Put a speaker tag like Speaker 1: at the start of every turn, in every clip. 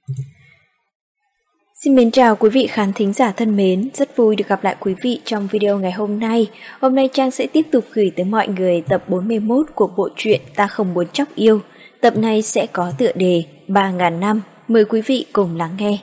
Speaker 1: Xin mến chào quý vị khán thính giả thân mến, rất vui được gặp lại quý vị trong video ngày hôm nay. Hôm nay Trang sẽ tiếp tục gửi tới mọi người tập 41 của bộ truyện Ta Không Muốn Chóc Yêu. Tập này sẽ có tựa đề 3.000 năm, mời quý vị cùng lắng nghe.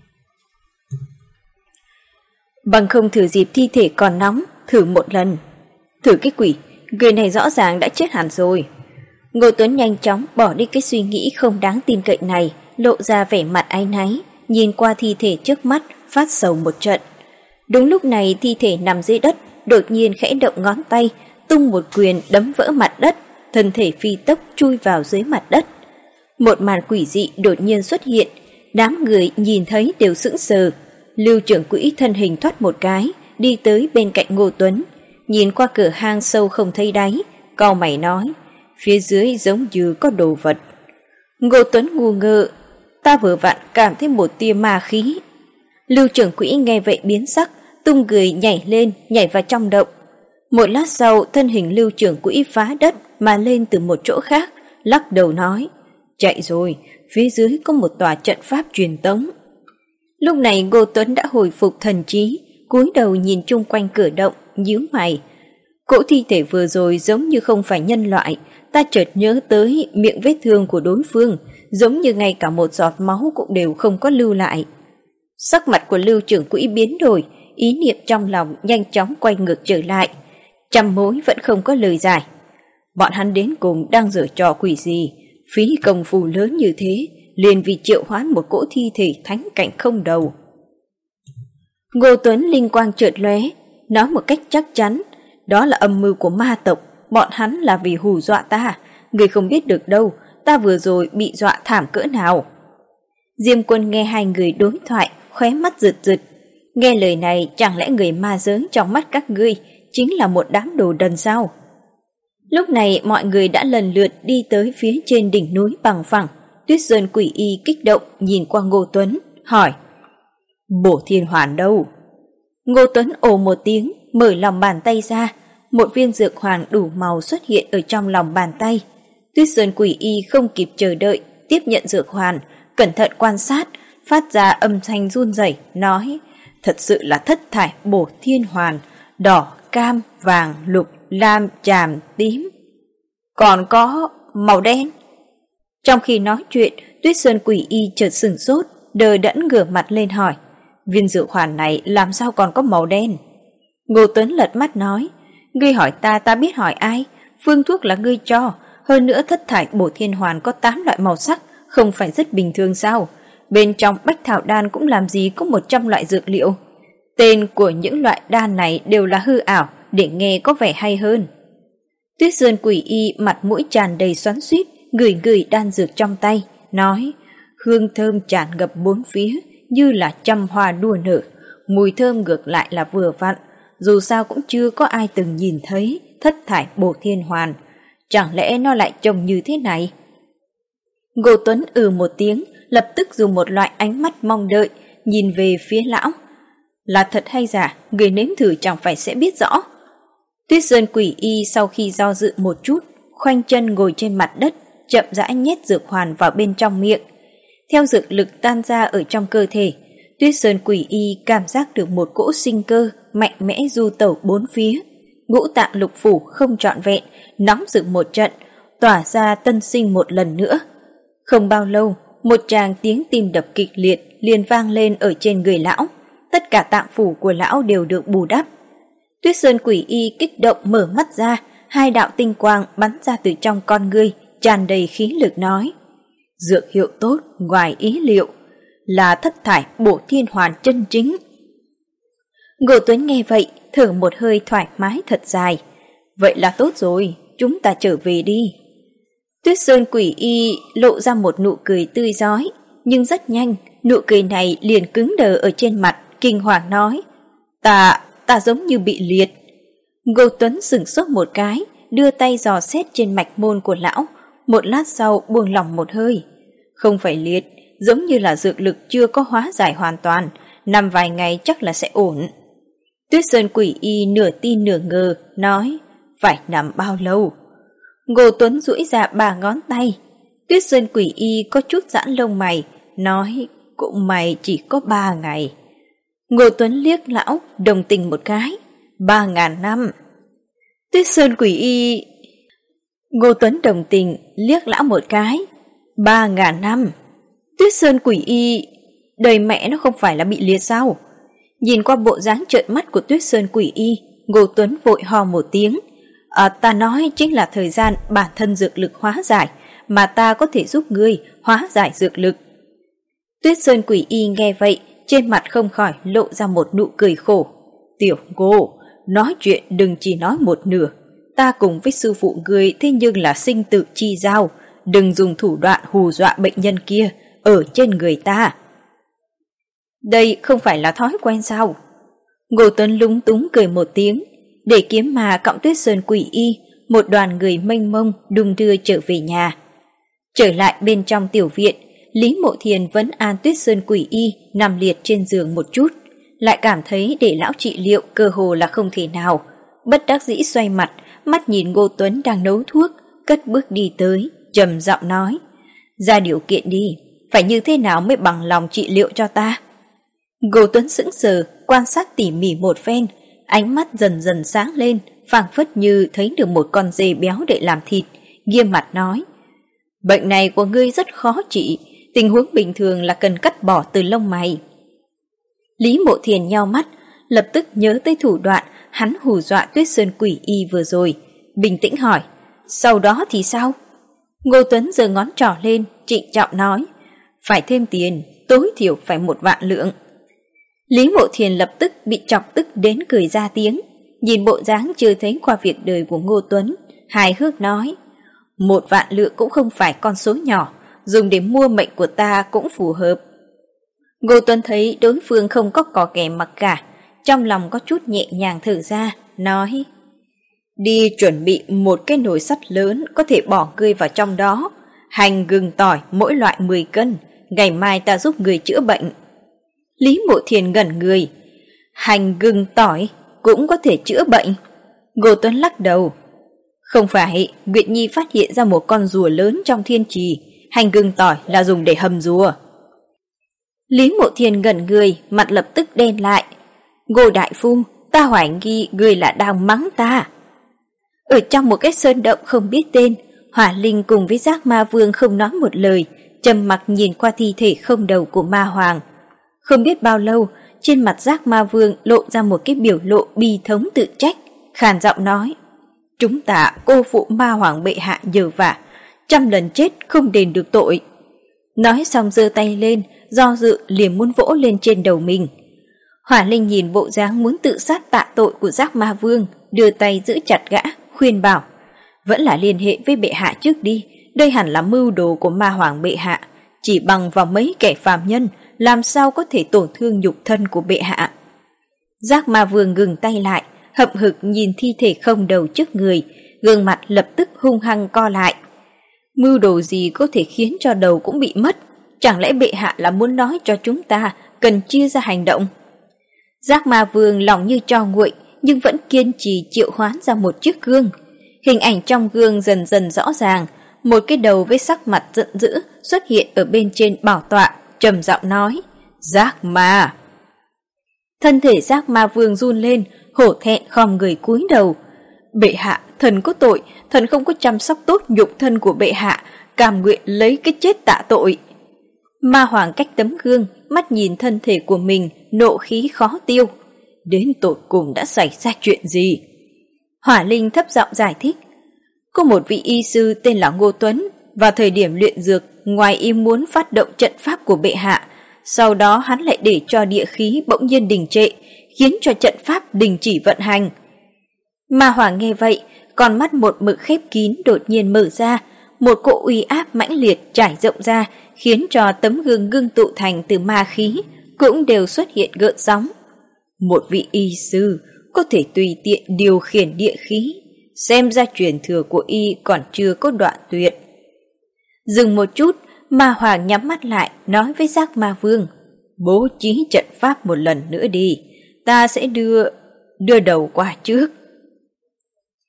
Speaker 1: Bằng không thử dịp thi thể còn nóng, thử một lần. Thử cái quỷ, người này rõ ràng đã chết hẳn rồi. Ngô Tuấn nhanh chóng bỏ đi cái suy nghĩ không đáng tin cậy này, lộ ra vẻ mặt áy náy, nhìn qua thi thể trước mắt, phát sầu một trận. Đúng lúc này thi thể nằm dưới đất, đột nhiên khẽ động ngón tay, tung một quyền đấm vỡ mặt đất, thân thể phi tốc chui vào dưới mặt đất. Một màn quỷ dị đột nhiên xuất hiện, đám người nhìn thấy đều sững sờ. Lưu trưởng quỹ thân hình thoát một cái, đi tới bên cạnh Ngô Tuấn, nhìn qua cửa hang sâu không thấy đáy, cau mày nói, phía dưới giống như có đồ vật. Ngô Tuấn ngu ngơ, ta vừa vặn cảm thấy một tia ma khí. Lưu trưởng quỹ nghe vậy biến sắc, tung người nhảy lên, nhảy vào trong động. Một lát sau, thân hình Lưu trưởng quỹ phá đất mà lên từ một chỗ khác, lắc đầu nói, chạy rồi, phía dưới có một tòa trận pháp truyền tống. Lúc này Ngô Tuấn đã hồi phục thần trí, cúi đầu nhìn chung quanh cửa động, nhíu mày. Cỗ thi thể vừa rồi giống như không phải nhân loại, ta chợt nhớ tới miệng vết thương của đối phương, giống như ngay cả một giọt máu cũng đều không có lưu lại. Sắc mặt của Lưu trưởng quỹ biến đổi, ý niệm trong lòng nhanh chóng quay ngược trở lại. Trăm mối vẫn không có lời giải. Bọn hắn đến cùng đang giở trò quỷ gì, phí công phu lớn như thế, liền vì triệu hoán một cỗ thi thể thánh cảnh không đầu. Ngô Tuấn linh quang chợt lóe, nói một cách chắc chắn, đó là âm mưu của ma tộc, bọn hắn là vì hù dọa ta, người không biết được đâu, ta vừa rồi bị dọa thảm cỡ nào. Diêm Quân nghe hai người đối thoại, khóe mắt rực rực. Nghe lời này, chẳng lẽ người ma dớn trong mắt các ngươi chính là một đám đồ đần sao? Lúc này mọi người đã lần lượt đi tới phía trên đỉnh núi bằng phẳng. Tuyết Sơn Quỷ Y kích động nhìn qua Ngô Tuấn, hỏi, Bổ Thiên Hoàn đâu? Ngô Tuấn ồ một tiếng, mở lòng bàn tay ra, một viên dược hoàn đủ màu xuất hiện ở trong lòng bàn tay. Tuyết Sơn Quỷ Y không kịp chờ đợi, tiếp nhận dược hoàn, cẩn thận quan sát, phát ra âm thanh run rẩy, nói, thật sự là thất thải Bổ Thiên Hoàn, đỏ, cam, vàng, lục, lam, chàm, tím. Còn có màu đen. Trong khi nói chuyện, Tuyết Sơn Quỷ Y chợt sửng sốt, đờ đẫn ngửa mặt lên hỏi, viên dược hoàn này làm sao còn có màu đen? Ngô Tuấn lật mắt nói, ngươi hỏi ta, ta biết hỏi ai, phương thuốc là ngươi cho, hơn nữa thất thải Bổ Thiên Hoàn có 8 loại màu sắc, không phải rất bình thường sao? Bên trong bách thảo đan cũng làm gì có 100 loại dược liệu. Tên của những loại đan này đều là hư ảo, để nghe có vẻ hay hơn. Tuyết Sơn Quỷ Y mặt mũi tràn đầy xoắn xuýt, ngửi đan dược trong tay, nói, hương thơm tràn ngập bốn phía, như là trăm hoa đua nở, mùi thơm ngược lại là vừa vặn, dù sao cũng chưa có ai từng nhìn thấy thất thải Bổ Thiên Hoàn, chẳng lẽ nó lại trông như thế này? Ngô Tuấn một tiếng, lập tức dùng một loại ánh mắt mong đợi, nhìn về phía lão. Là thật hay giả, người nếm thử chẳng phải sẽ biết rõ. Tuyết Sơn Quỷ Y sau khi do dự một chút, khoanh chân ngồi trên mặt đất, chậm rãi nhét dược hoàn vào bên trong miệng. Theo dược lực tan ra ở trong cơ thể, Tuyết Sơn Quỷ Y cảm giác được một cỗ sinh cơ mạnh mẽ du tẩu bốn phía. Ngũ tạng lục phủ không trọn vẹn, nóng rực một trận, tỏa ra tân sinh một lần nữa. Không bao lâu, một tràng tiếng tim đập kịch liệt liền vang lên ở trên người lão. Tất cả tạng phủ của lão đều được bù đắp. Tuyết Sơn Quỷ Y kích động mở mắt ra, hai đạo tinh quang bắn ra từ trong con ngươi, tràn đầy khí lực nói, dược hiệu tốt ngoài ý liệu, là thất thải Bổ Thiên Hoàn chân chính. Ngô Tuấn nghe vậy, thở một hơi thoải mái thật dài. Vậy là tốt rồi, chúng ta trở về đi. Tuyết Sơn Quỷ Y lộ ra một nụ cười tươi rói, nhưng rất nhanh, nụ cười này liền cứng đờ ở trên mặt, kinh hoàng nói, ta giống như bị liệt. Ngô Tuấn sửng sốt một cái, đưa tay dò xét trên mạch môn của lão, một lát sau buông lỏng một hơi. Không phải liệt, giống như là dược lực chưa có hóa giải hoàn toàn, nằm vài ngày chắc là sẽ ổn. Tuyết Sơn Quỷ Y nửa tin nửa ngờ, nói, phải nằm bao lâu? Ngô Tuấn duỗi ra 3 ngón tay. Tuyết Sơn Quỷ Y có chút giãn lông mày, nói cũng may chỉ có 3 ngày. Ngô Tuấn liếc lão đồng tình một cái. 3.000 năm. Tuyết Sơn Quỷ Y... Ngô Tuấn đồng tình liếc lão một cái. 3.000 năm. Tuyết Sơn Quỷ Y... Đời mẹ nó không phải là bị liệt sao? Nhìn qua bộ dáng trợn mắt của Tuyết Sơn Quỷ Y, Ngô Tuấn vội ho một tiếng. Ta nói chính là thời gian bản thân dược lực hóa giải, mà ta có thể giúp ngươi hóa giải dược lực. Tuyết Sơn Quỷ Y nghe vậy, trên mặt không khỏi lộ ra một nụ cười khổ. Tiểu Ngô, nói chuyện đừng chỉ nói một nửa. Ta cùng với sư phụ ngươi thế nhưng là sinh tử chi giao, đừng dùng thủ đoạn hù dọa bệnh nhân kia ở trên người ta. Đây không phải là thói quen sao? Ngô Tuấn lúng túng cười một tiếng, để kiếm mà cõng Tuyết Sơn Quỷ Y, một đoàn người mênh mông đung đưa trở về nhà. Trở lại bên trong tiểu viện, Lý Mộ Thiền vẫn an Tuyết Sơn Quỷ Y nằm liệt trên giường một chút, lại cảm thấy để lão trị liệu cơ hồ là không thể nào. Bất đắc dĩ xoay mặt, mắt nhìn Ngô Tuấn đang nấu thuốc, cất bước đi tới, trầm giọng nói: ra điều kiện đi, phải như thế nào mới bằng lòng trị liệu cho ta? Ngô Tuấn sững sờ, quan sát tỉ mỉ một phen, ánh mắt dần dần sáng lên, phảng phất như thấy được một con dê béo để làm thịt, nghiêm mặt nói: bệnh này của ngươi rất khó trị, tình huống bình thường là cần cắt bỏ từ lông mày. Lý Mộ Thiền nheo mắt, lập tức nhớ tới thủ đoạn hắn hù dọa Tuyết Sơn Quỷ Y vừa rồi, bình tĩnh hỏi: sau đó thì sao? Ngô Tuấn giơ ngón trỏ lên, trịnh trọng nói: phải thêm tiền, tối thiểu phải 1 vạn lượng. Lý Mộ Thiền lập tức bị chọc tức đến cười ra tiếng, nhìn bộ dáng chưa thấy qua việc đời của Ngô Tuấn, hài hước nói: 1 vạn lượng cũng không phải con số nhỏ, dùng để mua mệnh của ta cũng phù hợp. Ngô Tuấn thấy đối phương không có cò kè mặc cả, trong lòng có chút nhẹ nhàng thở ra, nói: đi chuẩn bị một cái nồi sắt lớn có thể bỏ ngươi vào trong đó, hành gừng tỏi mỗi loại 10 cân, ngày mai ta giúp người chữa bệnh. Lý Mộ Thiền ngẩn người: hành gừng tỏi cũng có thể chữa bệnh? Ngô Tuấn lắc đầu: không phải, Nguyệt Nhi phát hiện ra một con rùa lớn trong thiên trì, hành gừng tỏi là dùng để hầm rùa. Lý Mộ Thiền ngẩn người, mặt lập tức đen lại: Ngô đại phu, ta hoài nghi người là đang mắng ta. Ở trong một cái sơn động không biết tên, Hỏa Linh cùng với Giác Ma Vương không nói một lời, trầm mặc nhìn qua thi thể không đầu của Ma Hoàng. Không biết bao lâu, trên mặt Giác Ma Vương lộ ra một cái biểu lộ bi thống tự trách, khàn giọng nói: chúng ta cô phụ Ma Hoàng bệ hạ nhờ vả, 100 lần chết không đền được tội. Nói xong giơ tay lên, do dự liền muốn vỗ lên trên đầu mình. Hỏa Linh nhìn bộ dáng muốn tự sát tạ tội của Giác Ma Vương, đưa tay giữ chặt gã, khuyên bảo: vẫn là liên hệ với bệ hạ trước đi, đây hẳn là mưu đồ của Ma Hoàng bệ hạ, chỉ bằng vào mấy kẻ phàm nhân làm sao có thể tổn thương nhục thân của bệ hạ. Giác Ma Vương ngừng tay lại, hậm hực nhìn thi thể không đầu trước người, gương mặt lập tức hung hăng co lại. Mưu đồ gì có thể khiến cho đầu cũng bị mất? Chẳng lẽ bệ hạ là muốn nói cho chúng ta cần chia ra hành động? Giác Ma Vương lòng như tro nguội, nhưng vẫn kiên trì triệu hoán ra một chiếc gương. Hình ảnh trong gương dần dần rõ ràng, một cái đầu với sắc mặt giận dữ xuất hiện ở bên trên bảo tọa, trầm giọng nói: Giác Ma. Thân thể Giác Ma Vương run lên, hổ thẹn khom người cúi đầu: bệ hạ, thần có tội, thần không có chăm sóc tốt nhục thân của bệ hạ, cam nguyện lấy cái chết tạ tội. Ma Hoàng cách tấm gương, mắt nhìn thân thể của mình, nộ khí khó tiêu. Đến tột cùng đã xảy ra chuyện gì? Hỏa Linh thấp giọng giải thích: có một vị y sư tên là Ngô Tuấn, vào thời điểm luyện dược, ngoài ý muốn phát động trận pháp của bệ hạ, sau đó hắn lại để cho địa khí bỗng nhiên đình trệ, khiến cho trận pháp đình chỉ vận hành. Ma Hoàng nghe vậy, con mắt một mực khép kín đột nhiên mở ra, một cỗ uy áp mãnh liệt trải rộng ra, khiến cho tấm gương ngưng tụ thành từ ma khí cũng đều xuất hiện gợn sóng. Một vị y sư có thể tùy tiện điều khiển địa khí, xem ra truyền thừa của y còn chưa có đoạn tuyệt. Dừng một chút, Ma Hoàng nhắm mắt lại, nói với Giác Ma Vương: bố trí trận pháp một lần nữa đi, ta sẽ đưa đầu qua trước.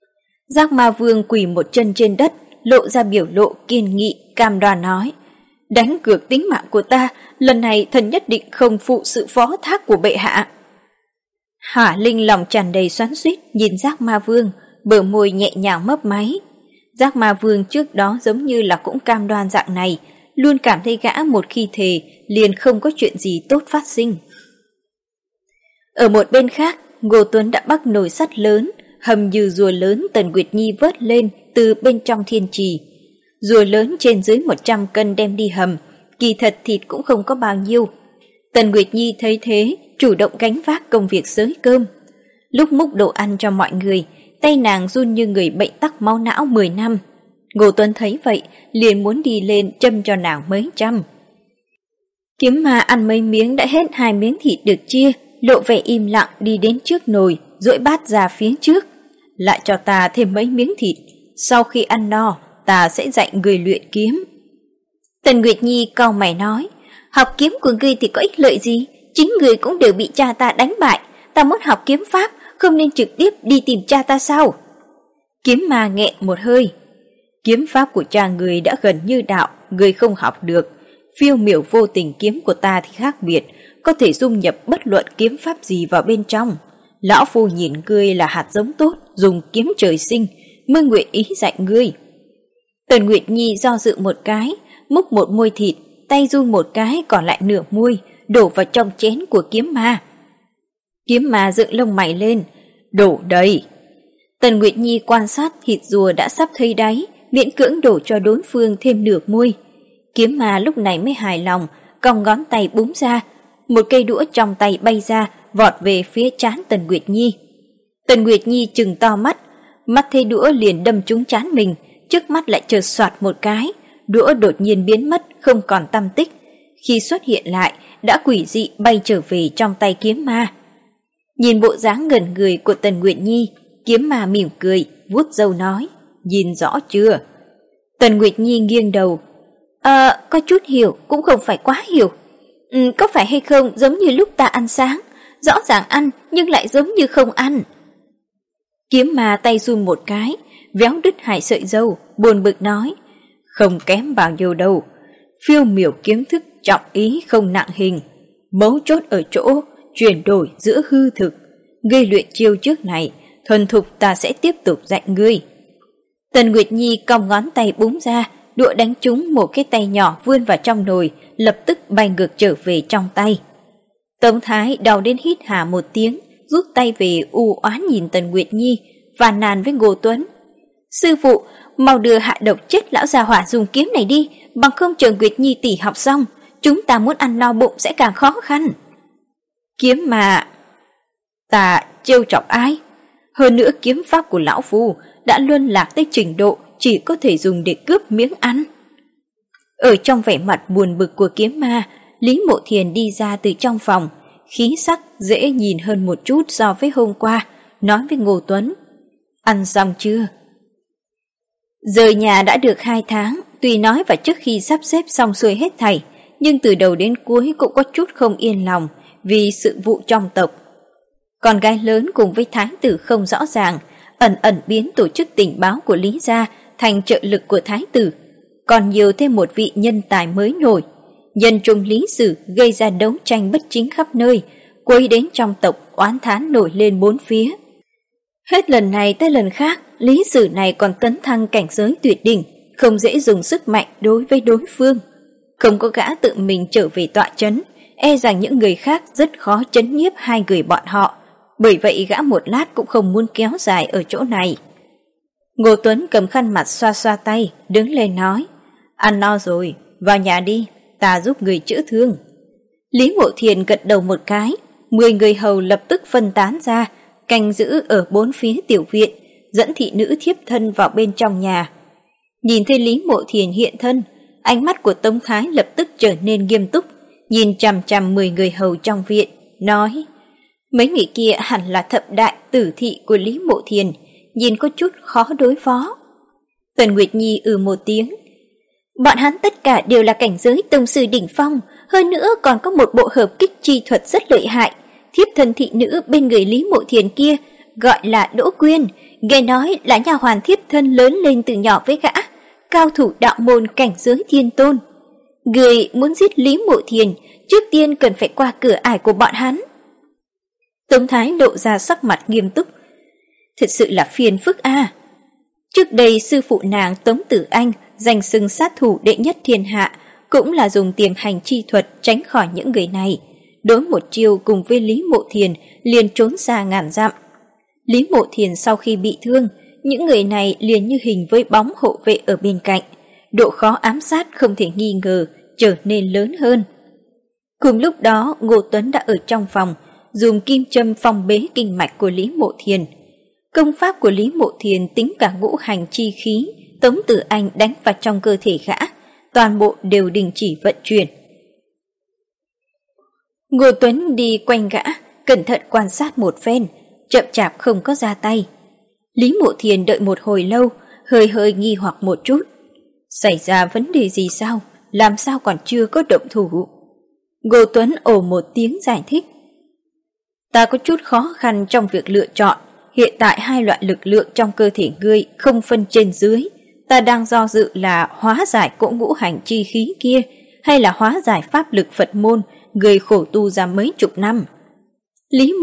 Speaker 1: Giác Ma Vương quỳ một chân trên đất, lộ ra biểu lộ kiên nghị, cam đoan nói: Đánh cược tính mạng của ta, lần này thần nhất định không phụ sự phó thác của bệ hạ. Hỏa Linh lòng tràn đầy xoắn xuýt nhìn Giác Ma Vương, bờ môi nhẹ nhàng mấp máy. Giác Ma Vương trước đó giống như là cũng cam đoan dạng này, luôn cảm thấy gã một khi thề liền không có chuyện gì tốt phát sinh. Ở một bên khác, Ngô Tuấn đã bắt nồi sắt lớn, hầm như rùa lớn Tần Nguyệt Nhi vớt lên từ bên trong thiên trì. Rùa lớn trên dưới 100 cân đem đi hầm, kỳ thật thịt cũng không có bao nhiêu. Tần Nguyệt Nhi thấy thế, chủ động gánh vác công việc xới cơm. Lúc múc đồ ăn cho mọi người, tay nàng run như người bệnh tắc máu não 10 năm. Ngô Tuấn thấy vậy, liền muốn đi lên châm cho nàng mấy trăm. Kiếm Ma ăn mấy miếng đã hết 2 miếng thịt được chia, lộ vẻ im lặng đi đến trước nồi, duỗi bát ra phía trước. Lại cho ta thêm mấy miếng thịt, sau khi ăn no, ta sẽ dạy người luyện kiếm. Tần Nguyệt Nhi cau mày nói, học kiếm của ngươi thì có ích lợi gì, chính người cũng đều bị cha ta đánh bại, ta muốn học kiếm pháp, không nên trực tiếp đi tìm cha ta sao? Kiếm Ma nghẹn một hơi, kiếm pháp của cha người đã gần như đạo, người không học được. Phiêu miểu vô tình kiếm của ta thì khác biệt, có thể dung nhập bất luận kiếm pháp gì vào bên trong. Lão phu nhìn ngươi là hạt giống tốt, dùng kiếm trời sinh, mới nguyện ý dạy ngươi. Tần Nguyệt Nhi do dự một cái, múc một muôi thịt, tay run một cái còn lại nửa muôi, đổ vào trong chén của Kiếm Ma. Kiếm Ma dựng lông mày lên, đổ đầy. Tần Nguyệt Nhi quan sát thịt rùa đã sắp thấy đáy, miễn cưỡng đổ cho đối phương thêm nửa muôi. Kiếm Ma lúc này mới hài lòng, cong ngón tay búng ra, một cây đũa trong tay bay ra, vọt về phía trán Tần Nguyệt Nhi. Tần Nguyệt Nhi trừng to mắt, mắt thấy đũa liền đâm trúng trán mình, trước mắt lại chợt xoạt một cái, đũa đột nhiên biến mất, không còn tăm tích. Khi xuất hiện lại, đã quỷ dị bay trở về trong tay Kiếm Ma. Nhìn bộ dáng ngẩn người của Tần Nguyệt Nhi, Kiếm Ma mỉm cười, vuốt râu nói, nhìn rõ chưa? Tần Nguyệt Nhi nghiêng đầu, có chút hiểu, cũng không phải quá hiểu. Có phải hay không giống như lúc ta ăn sáng, rõ ràng ăn nhưng lại giống như không ăn. Kiếm Ma tay run một cái, véo đứt 2 sợi râu, buồn bực nói, không kém bao nhiêu đâu. Phiêu miểu kiếm thức trọng ý không nặng hình, mấu chốt ở chỗ chuyển đổi giữa hư thực. Ngươi luyện chiêu trước này, thuần thục ta sẽ tiếp tục dạy ngươi. Tần Nguyệt Nhi cong ngón tay búng ra, đũa đánh trúng một cái tay nhỏ vươn vào trong nồi, lập tức bay ngược trở về trong tay. Tống Thái đau đến hít hà một tiếng, rút tay về u oán nhìn Tần Nguyệt Nhi, phàn nàn với Ngô Tuấn. Sư phụ, mau đưa hạ độc chết lão già hỏa dùng kiếm này đi, bằng không chờ Nguyệt Nhi tỷ học xong, chúng ta muốn ăn no bụng sẽ càng khó khăn. Kiếm Ma, ta trêu chọc ai? Hơn nữa kiếm pháp của lão phu đã luân lạc tới trình độ chỉ có thể dùng để cướp miếng ăn. Ở trong vẻ mặt buồn bực của Kiếm Ma, Lý Mộ Thiền đi ra từ trong phòng, khí sắc dễ nhìn hơn một chút so với hôm qua, nói với Ngô Tuấn, ăn xong chưa? Rời nhà đã được 2 tháng, tuy nói và trước khi sắp xếp xong xuôi hết thảy, nhưng từ đầu đến cuối cũng có chút không yên lòng vì sự vụ trong tộc. Con gái lớn cùng với thái tử không rõ ràng, ẩn ẩn biến tổ chức tình báo của Lý gia thành trợ lực của thái tử, còn nhiều thêm một vị nhân tài mới nổi. Nhân trung lý sử gây ra đấu tranh bất chính khắp nơi, quấy đến trong tộc oán thán nổi lên 4 phía. Hết lần này tới lần khác, lý sử này còn tấn thăng cảnh giới tuyệt đỉnh, không dễ dùng sức mạnh đối với đối phương. Không có gã tự mình trở về tọa trấn, e rằng những người khác rất khó trấn nhiếp 2 người bọn họ, bởi vậy gã một lát cũng không muốn kéo dài ở chỗ này. Ngô Tuấn cầm khăn mặt xoa xoa tay, đứng lên nói, ăn no rồi, vào nhà đi, ta giúp người chữa thương. Lý Mộ Thiền gật đầu một cái, 10 người hầu lập tức phân tán ra, canh giữ ở 4 phía tiểu viện, dẫn thị nữ thiếp thân vào bên trong nhà. Nhìn thấy Lý Mộ Thiền hiện thân, ánh mắt của Tống Thái lập tức trở nên nghiêm túc, nhìn chằm chằm 10 người hầu trong viện, nói, mấy người kia hẳn là thập đại tử thị của Lý Mộ Thiền, nhìn có chút khó đối phó. Tần Nguyệt Nhi một tiếng, bọn hắn tất cả đều là cảnh giới tông sư đỉnh phong, hơn nữa còn có một bộ hợp kích chi thuật rất lợi hại. Thiếp thân thị nữ bên người Lý Mộ Thiền kia gọi là Đỗ Quyên, nghe nói là nha hoàn thiếp thân lớn lên từ nhỏ với gã, cao thủ đạo môn cảnh giới thiên tôn. Người muốn giết Lý Mộ Thiền, trước tiên cần phải qua cửa ải của bọn hắn. Tống Thái lộ ra sắc mặt nghiêm túc. Thật sự là phiền phức a. Trước đây sư phụ nàng Tống Tử Anh danh xưng sát thủ đệ nhất thiên hạ, cũng là dùng tiềm hành chi thuật tránh khỏi những người này. Đối một chiêu cùng với Lý Mộ Thiền liền trốn xa ngàn dặm. Lý Mộ Thiền sau khi bị thương, những người này liền như hình với bóng hộ vệ ở bên cạnh. Độ khó ám sát không thể nghi ngờ trở nên lớn hơn. Cùng lúc đó, Ngô Tuấn đã ở trong phòng, dùng kim châm phong bế kinh mạch của Lý Mộ Thiền. Công pháp của Lý Mộ Thiền tính cả ngũ hành chi khí, Tống Tử Anh đánh vào trong cơ thể gã, toàn bộ đều đình chỉ vận chuyển. Ngô Tuấn đi quanh gã, cẩn thận quan sát một phen, chậm chạp không có ra tay. Lý Mộ Thiền đợi một hồi lâu, hơi nghi hoặc một chút. Xảy ra vấn đề gì sao? Làm sao còn chưa có động thủ? Ngô Tuấn ồ một tiếng giải thích. Ta có chút khó khăn trong việc lựa chọn. Hiện tại hai loại lực lượng trong cơ thể ngươi không phân trên dưới. Ta đang do dự là hóa giải cỗ ngũ hành chi khí kia, hay là hóa giải pháp lực Phật môn, người khổ tu ra mấy chục năm. Lý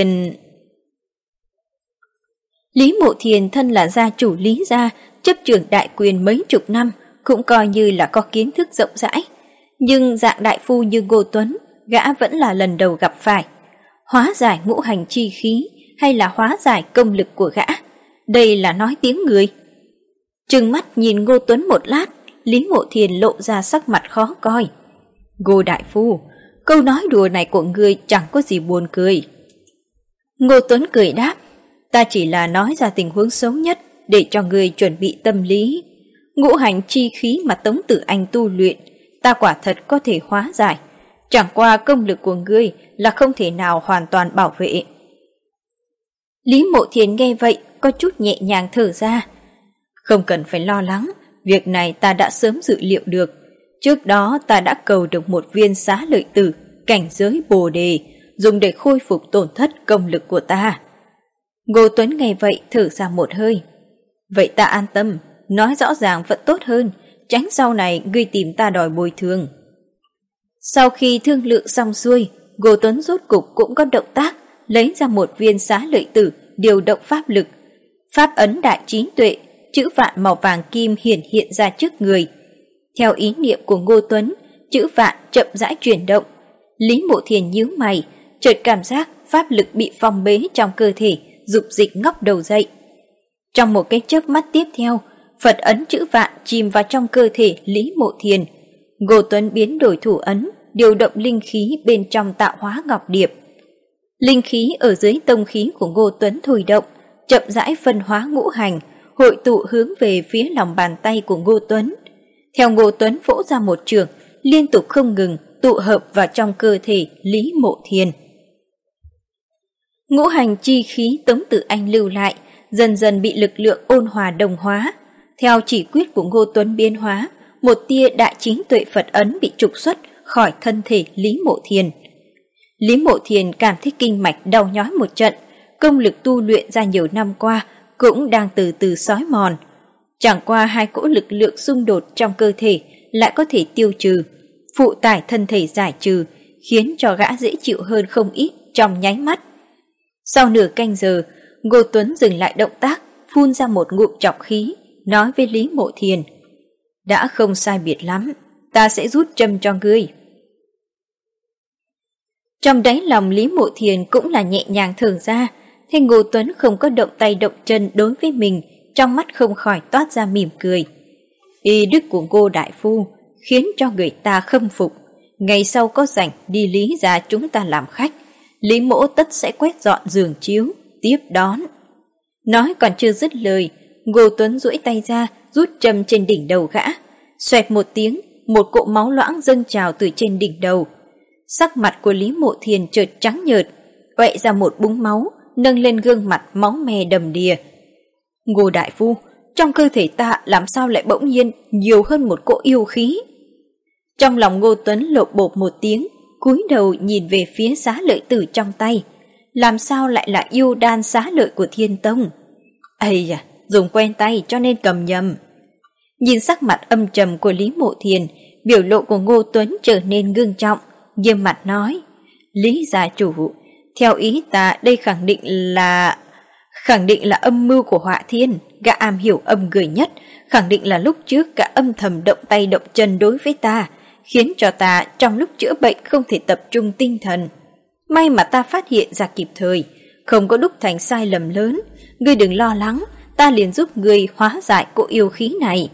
Speaker 1: Mộ Thiền thân là gia chủ Lý gia, chấp trưởng đại quyền mấy chục năm, cũng coi như là có kiến thức rộng rãi. Nhưng dạng đại phu như Ngô Tuấn, gã vẫn là lần đầu gặp phải. Hóa giải ngũ hành chi khí hay là hóa giải công lực của gã? Đây là nói tiếng người. Trừng mắt nhìn Ngô Tuấn một lát, Lý Mộ Thiền lộ ra sắc mặt khó coi. Ngô đại phu, câu nói đùa này của ngươi chẳng có gì buồn cười. Ngô Tuấn cười đáp, ta chỉ là nói ra tình huống xấu nhất để cho ngươi chuẩn bị tâm lý. Ngũ hành chi khí mà Tống Tử Anh tu luyện, ta quả thật có thể hóa giải. Chẳng qua công lực của ngươi là không thể nào hoàn toàn bảo vệ. Lý Mộ Thiền nghe vậy có chút nhẹ nhàng thở ra. Không cần phải lo lắng, việc này ta đã sớm dự liệu được. Trước đó ta đã cầu được một viên xá lợi tử, cảnh giới Bồ Đề, dùng để khôi phục tổn thất công lực của ta. Ngô Tuấn nghe vậy thở ra một hơi. Vậy ta an tâm, nói rõ ràng vẫn tốt hơn, tránh sau này ngươi tìm ta đòi bồi thường. Sau khi thương lượng xong xuôi, Ngô Tuấn rốt cục cũng có động tác, lấy ra một viên xá lợi tử, điều động pháp lực. Pháp ấn đại trí tuệ, chữ vạn màu vàng kim hiển hiện ra trước người. Theo ý niệm của Ngô Tuấn, chữ vạn chậm rãi chuyển động. Lý Mộ Thiền nhíu mày, chợt cảm giác pháp lực bị phong bế trong cơ thể, dục dịch ngóc đầu dậy. Trong một cái chớp mắt tiếp theo, Phật ấn chữ vạn chìm vào trong cơ thể Lý Mộ Thiền. Ngô Tuấn biến đổi thủ ấn, điều động linh khí bên trong tạo hóa ngọc điệp. Linh khí ở dưới tông khí của Ngô Tuấn thôi động, chậm rãi phân hóa ngũ hành, hội tụ hướng về phía lòng bàn tay của Ngô Tuấn. Theo Ngô Tuấn vỗ ra một trường, liên tục không ngừng tụ hợp vào trong cơ thể Lý Mộ Thiền. Ngũ hành chi khí Tống Tử Anh lưu lại, dần dần bị lực lượng ôn hòa đồng hóa. Theo chỉ quyết của Ngô Tuấn biến hóa, một tia đại trí tuệ Phật ấn bị trục xuất khỏi thân thể Lý Mộ Thiền. Lý Mộ Thiền cảm thấy kinh mạch đau nhói một trận, công lực tu luyện ra nhiều năm qua cũng đang từ từ xói mòn. Chẳng qua hai cỗ lực lượng xung đột trong cơ thể lại có thể tiêu trừ, phụ tải thân thể giải trừ, khiến cho gã dễ chịu hơn không ít trong nháy mắt. Sau nửa canh giờ, Ngô Tuấn dừng lại động tác, phun ra một ngụm trọc khí, nói với Lý Mộ Thiền. Đã không sai biệt lắm, ta sẽ rút châm cho ngươi. Trong đáy lòng Lý Mộ Thiền cũng là nhẹ nhàng thở ra, thấy Ngô Tuấn không có động tay động chân đối với mình, trong mắt không khỏi toát ra mỉm cười. Y đức của Ngô đại phu khiến cho người ta khâm phục. Ngày sau có rảnh đi Lý gia chúng ta làm khách, Lý mỗ tất sẽ quét dọn giường chiếu, tiếp đón. Nói còn chưa dứt lời, Ngô Tuấn duỗi tay ra, rút châm trên đỉnh đầu gã. Xoẹt một tiếng, một cỗ máu loãng dâng trào từ trên đỉnh đầu. Sắc mặt của Lý Mộ Thiền chợt trắng nhợt, oẹ ra một búng máu, nâng lên gương mặt máu me đầm đìa. Ngô đại phu, trong cơ thể ta làm sao lại bỗng nhiên nhiều hơn một cỗ yêu khí? Trong lòng Ngô Tuấn lộp bộp một tiếng, cúi đầu nhìn về phía xá lợi tử trong tay. Làm sao lại là yêu đan xá lợi của Thiên Tông? Ây da, dùng quen tay cho nên cầm nhầm. Nhìn sắc mặt âm trầm của Lý Mộ Thiền, Biểu lộ của Ngô Tuấn trở nên ngưng trọng, nghiêm mặt nói: Lý gia chủ, theo ý ta đây khẳng định là âm mưu của Họa Thiên, gã am hiểu âm người nhất, khẳng định là lúc trước gã âm thầm động tay động chân đối với ta, khiến cho ta trong lúc chữa bệnh không thể tập trung tinh thần. May mà ta phát hiện ra kịp thời, không có đúc thành sai lầm lớn. Ngươi đừng lo lắng, ta liền giúp ngươi hóa giải cỗ yêu khí này.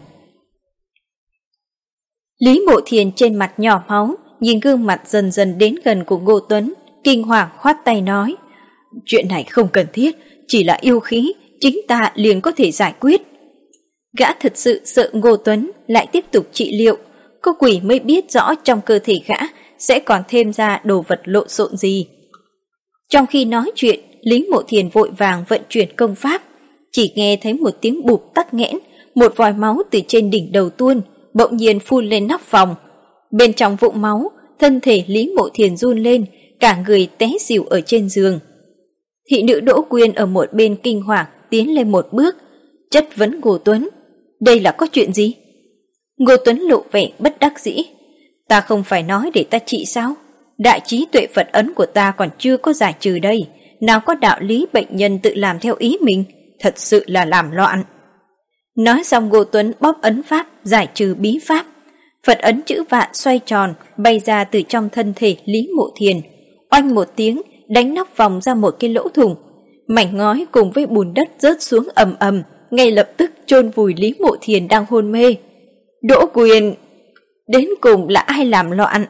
Speaker 1: Lý Mộ Thiền trên mặt nhỏ máu, nhìn gương mặt dần dần đến gần của Ngô Tuấn, kinh hoàng khoát tay nói: Chuyện này không cần thiết, chỉ là yêu khí, chính ta liền có thể giải quyết. Gã thật sự sợ Ngô Tuấn lại tiếp tục trị liệu, cô quỷ mới biết rõ trong cơ thể gã sẽ còn thêm ra đồ vật lộn xộn gì. Trong khi nói chuyện, Lý Mộ Thiền vội vàng vận chuyển công pháp, chỉ nghe thấy một tiếng bụp tắc nghẽn, một vòi máu từ trên đỉnh đầu tuôn, bỗng nhiên phun lên nóc phòng. Bên trong vũng máu, thân thể Lý Mộ Thiền run lên, cả người té xỉu ở trên giường. Thị nữ Đỗ Quyên ở một bên kinh hoàng tiến lên một bước, chất vấn Ngô Tuấn: Đây là có chuyện gì? Ngô Tuấn lộ vẻ bất đắc dĩ: Ta không phải nói để ta trị sao? Đại trí tuệ Phật ấn của ta còn chưa có giải trừ đây, nào có đạo lý bệnh nhân tự làm theo ý mình, thật sự là làm loạn. Nói xong Ngô Tuấn bóp ấn pháp giải trừ bí pháp. Phật ấn chữ vạn xoay tròn bay ra từ trong thân thể Lý Mộ Thiền, oanh một tiếng đánh nóc phòng ra một cái lỗ thủng. Mảnh ngói cùng với bùn đất rớt xuống ầm ầm, ngay lập tức chôn vùi Lý Mộ Thiền đang hôn mê. Đỗ Quyên, đến cùng là ai làm loạn?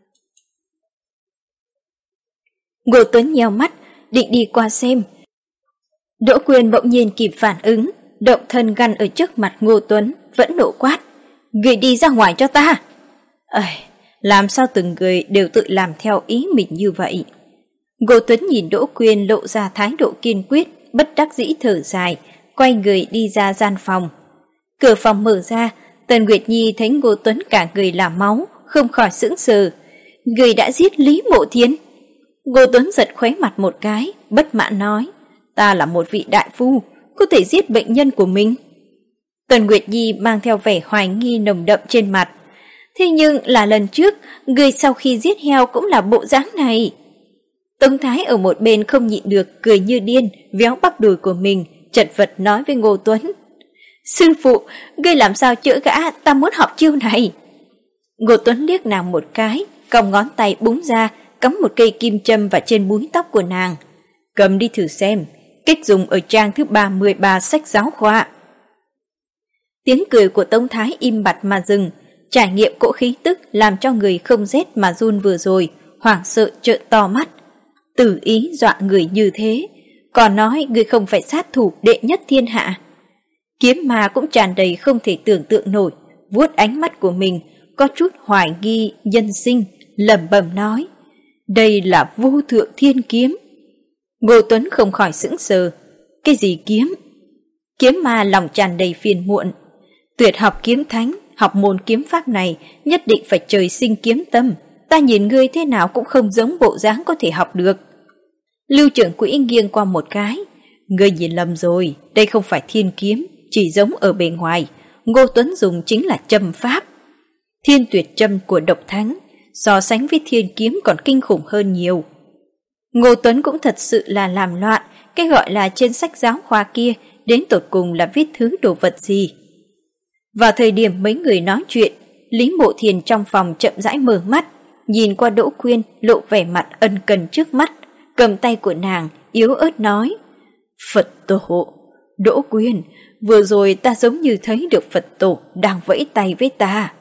Speaker 1: Ngô Tuấn nheo mắt định đi qua xem. Đỗ Quyên bỗng nhiên kịp phản ứng, động thân gằn ở trước mặt Ngô Tuấn, vẫn nộ quát: Người đi ra ngoài cho ta! Làm sao từng người đều tự làm theo ý mình như vậy? Ngô Tuấn nhìn Đỗ Quyên lộ ra thái độ kiên quyết, bất đắc dĩ thở dài, quay người đi ra gian phòng. Cửa phòng mở ra, Tần Nguyệt Nhi thấy Ngô Tuấn cả người là máu, không khỏi sững sờ. Người đã giết Lý Mộ Thiền. Ngô Tuấn giật khóe mặt một cái, bất mãn nói: Ta là một vị đại phu, có thể giết bệnh nhân của mình. Tần Nguyệt Nhi mang theo vẻ hoài nghi nồng đậm trên mặt. Thế nhưng là lần trước, người sau khi giết heo cũng là bộ dáng này. Tống Thái ở một bên không nhịn được, cười như điên, véo bắp đùi của mình, chật vật nói với Ngô Tuấn: Sư phụ, ngươi làm sao chữa gã, ta muốn học chiêu này. Ngô Tuấn liếc nàng một cái, cong ngón tay búng ra, cắm một cây kim châm vào trên búi tóc của nàng. Cầm đi thử xem, cách dùng ở trang thứ 33 sách giáo khoa. Tiếng cười của Tống Thái im bặt mà dừng, trải nghiệm cỗ khí tức làm cho người không rét mà run vừa rồi, hoảng sợ trợn to mắt. Tử ý dọa người như thế, còn nói người không phải sát thủ đệ nhất thiên hạ. Kiếm ma cũng tràn đầy không thể tưởng tượng nổi, vuốt ánh mắt của mình, có chút hoài nghi nhân sinh, lẩm bẩm nói: Đây là vô thượng thiên kiếm. Ngô Tuấn không khỏi sững sờ. Cái gì kiếm? Kiếm ma lòng tràn đầy phiền muộn. Tuyệt học kiếm thánh, học môn kiếm pháp này nhất định phải trời sinh kiếm tâm. Ta nhìn ngươi thế nào cũng không giống bộ dáng có thể học được. Lưu trưởng quỹ nghiêng qua một cái. Ngươi nhìn lầm rồi, đây không phải thiên kiếm, chỉ giống ở bề ngoài. Ngô Tuấn dùng chính là châm pháp. Thiên tuyệt châm của độc thánh, so sánh với thiên kiếm còn kinh khủng hơn nhiều. Ngô Tuấn cũng thật sự là làm loạn, cái gọi là trên sách giáo khoa kia đến tột cùng là viết thứ đồ vật gì. Vào thời điểm mấy người nói chuyện, Lý Mộ Thiền trong phòng chậm rãi mở mắt, nhìn qua Đỗ Quyên lộ vẻ mặt ân cần trước mắt, cầm tay của nàng yếu ớt nói: Phật tổ, Đỗ Quyên, vừa rồi ta giống như thấy được Phật tổ đang vẫy tay với ta.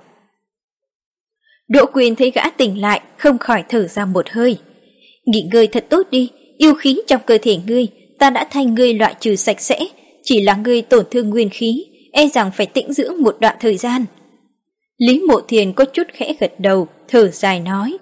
Speaker 1: Đỗ Quyên thấy gã tỉnh lại, không khỏi thở ra một hơi. Nghỉ ngơi thật tốt đi, yêu khí trong cơ thể ngươi ta đã thay ngươi loại trừ sạch sẽ, chỉ là ngươi tổn thương nguyên khí, e rằng phải tĩnh dưỡng một đoạn thời gian. Lý Mộ Thiền có chút khẽ gật đầu, thở dài nói: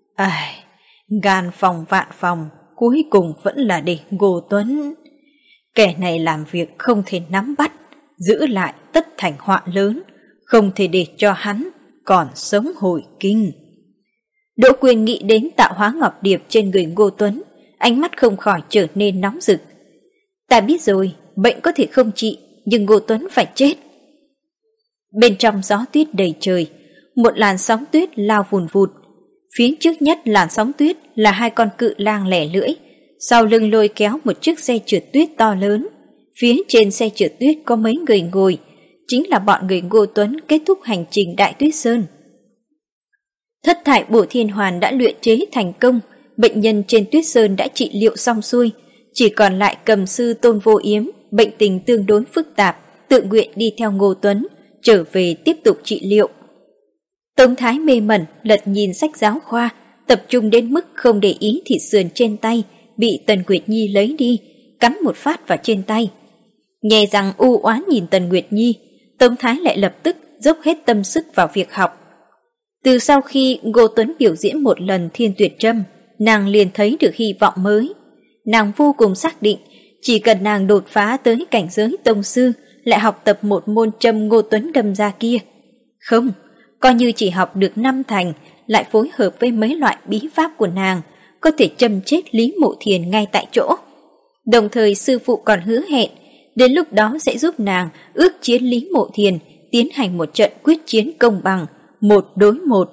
Speaker 1: Ngàn phòng vạn phòng, cuối cùng vẫn là để Ngô Tuấn. Kẻ này làm việc không thể nắm bắt, giữ lại tất thành họa lớn, không thể để cho hắn còn sống hồi kinh. Đỗ Quyên nghĩ đến tạo hóa ngọc điệp trên người Ngô Tuấn, ánh mắt không khỏi trở nên nóng rực. Ta biết rồi, bệnh có thể không trị, nhưng Ngô Tuấn phải chết. Bên trong gió tuyết đầy trời, một làn sóng tuyết lao vùn vụt. Phía trước nhất làn sóng tuyết là hai con cự lang lẻ lưỡi, sau lưng lôi kéo một chiếc xe trượt tuyết to lớn. Phía trên xe trượt tuyết có mấy người ngồi, chính là bọn người Ngô Tuấn kết thúc hành trình Đại Tuyết Sơn. Thất thải bổ thiên hoàn đã luyện chế thành công, bệnh nhân trên Tuyết Sơn đã trị liệu xong xuôi, chỉ còn lại Cầm sư Tôn Vô Yếm, bệnh tình tương đối phức tạp, tự nguyện đi theo Ngô Tuấn, trở về tiếp tục trị liệu. Tống Thái mê mẩn lật nhìn sách giáo khoa, tập trung đến mức không để ý thịt sườn trên tay bị Tần Nguyệt Nhi lấy đi, cắn một phát vào trên tay. Nghe rằng u oán nhìn Tần Nguyệt Nhi, Tống Thái lại lập tức dốc hết tâm sức vào việc học. Từ sau khi Ngô Tuấn biểu diễn một lần Thiên Tuyệt Trâm, nàng liền thấy được hy vọng mới. Nàng vô cùng xác định, chỉ cần nàng đột phá tới cảnh giới tông sư, lại học tập một môn châm Ngô Tuấn đâm ra kia. Không, coi như chỉ học được 5 thành, lại phối hợp với mấy loại bí pháp của nàng, có thể châm chết Lý Mộ Thiền ngay tại chỗ. Đồng thời sư phụ còn hứa hẹn, đến lúc đó sẽ giúp nàng ước chiến Lý Mộ Thiền, tiến hành một trận quyết chiến công bằng, 1 đối 1.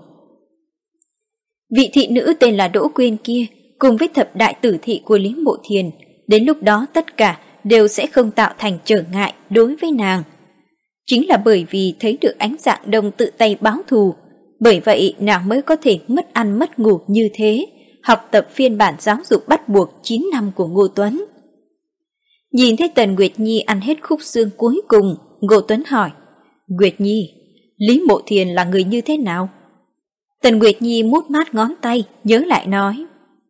Speaker 1: Vị thị nữ tên là Đỗ Quyên kia, cùng với thập đại tử thị của Lý Mộ Thiền, đến lúc đó tất cả đều sẽ không tạo thành trở ngại đối với nàng. Chính là bởi vì thấy được Ánh Dạng Đông tự tay báo thù, bởi vậy nàng mới có thể mất ăn mất ngủ như thế, học tập phiên bản giáo dục bắt buộc 9 năm của Ngô Tuấn. Nhìn thấy Tần Nguyệt Nhi ăn hết khúc xương cuối cùng, Ngô Tuấn hỏi, Nguyệt Nhi, Lý Mộ Thiền là người như thế nào? Tần Nguyệt Nhi mút mát ngón tay, nhớ lại nói,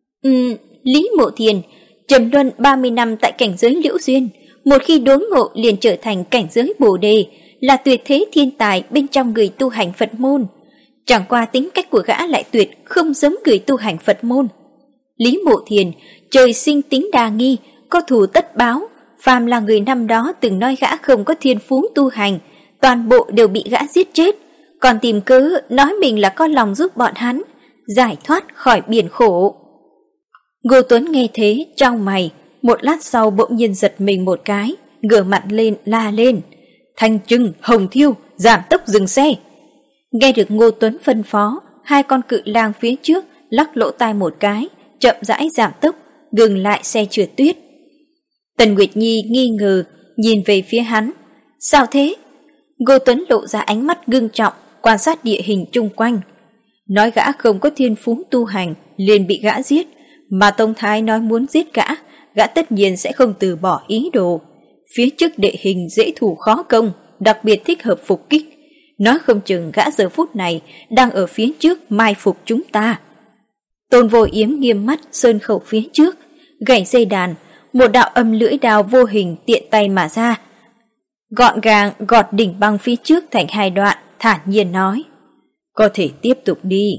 Speaker 1: Lý Mộ Thiền, trầm luân 30 năm tại cảnh giới Liễu Duyên, một khi đốn ngộ liền trở thành cảnh giới Bồ Đề, là tuyệt thế thiên tài bên trong người tu hành Phật môn. Chẳng qua tính cách của gã lại tuyệt không giống người tu hành Phật môn. Lý Mộ Thiền, trời sinh tính đa nghi, có thù tất báo, phàm là người năm đó từng nói gã không có thiên phú tu hành, toàn bộ đều bị gã giết chết, còn tìm cớ nói mình là có lòng giúp bọn hắn giải thoát khỏi biển khổ. Ngô Tuấn nghe thế chau mày, một lát sau bỗng nhiên giật mình một cái, ngửa mặt lên la lên, Thanh Trưng, Hồng Thiêu, giảm tốc dừng xe. Nghe được Ngô Tuấn phân phó, hai con cự lang phía trước lắc lỗ tai một cái, chậm rãi giảm tốc, ngừng lại xe trượt tuyết. Tần Nguyệt Nhi nghi ngờ nhìn về phía hắn, sao thế? Ngô Tuấn lộ ra ánh mắt ngưng trọng, quan sát địa hình chung quanh. Nói gã không có thiên phú tu hành, liền bị gã giết, mà Tông Thái nói muốn giết gã, gã tất nhiên sẽ không từ bỏ ý đồ. Phía trước địa hình dễ thủ khó công, đặc biệt thích hợp phục kích. Nói không chừng gã giờ phút này đang ở phía trước mai phục chúng ta. Tôn Vô Yếm nghiêm mắt sơn khẩu phía trước, gảy dây đàn, một đạo âm lưỡi đao vô hình tiện tay mà ra. Gọn gàng gọt đỉnh băng phía trước thành 2 đoạn, thản nhiên nói, có thể tiếp tục đi.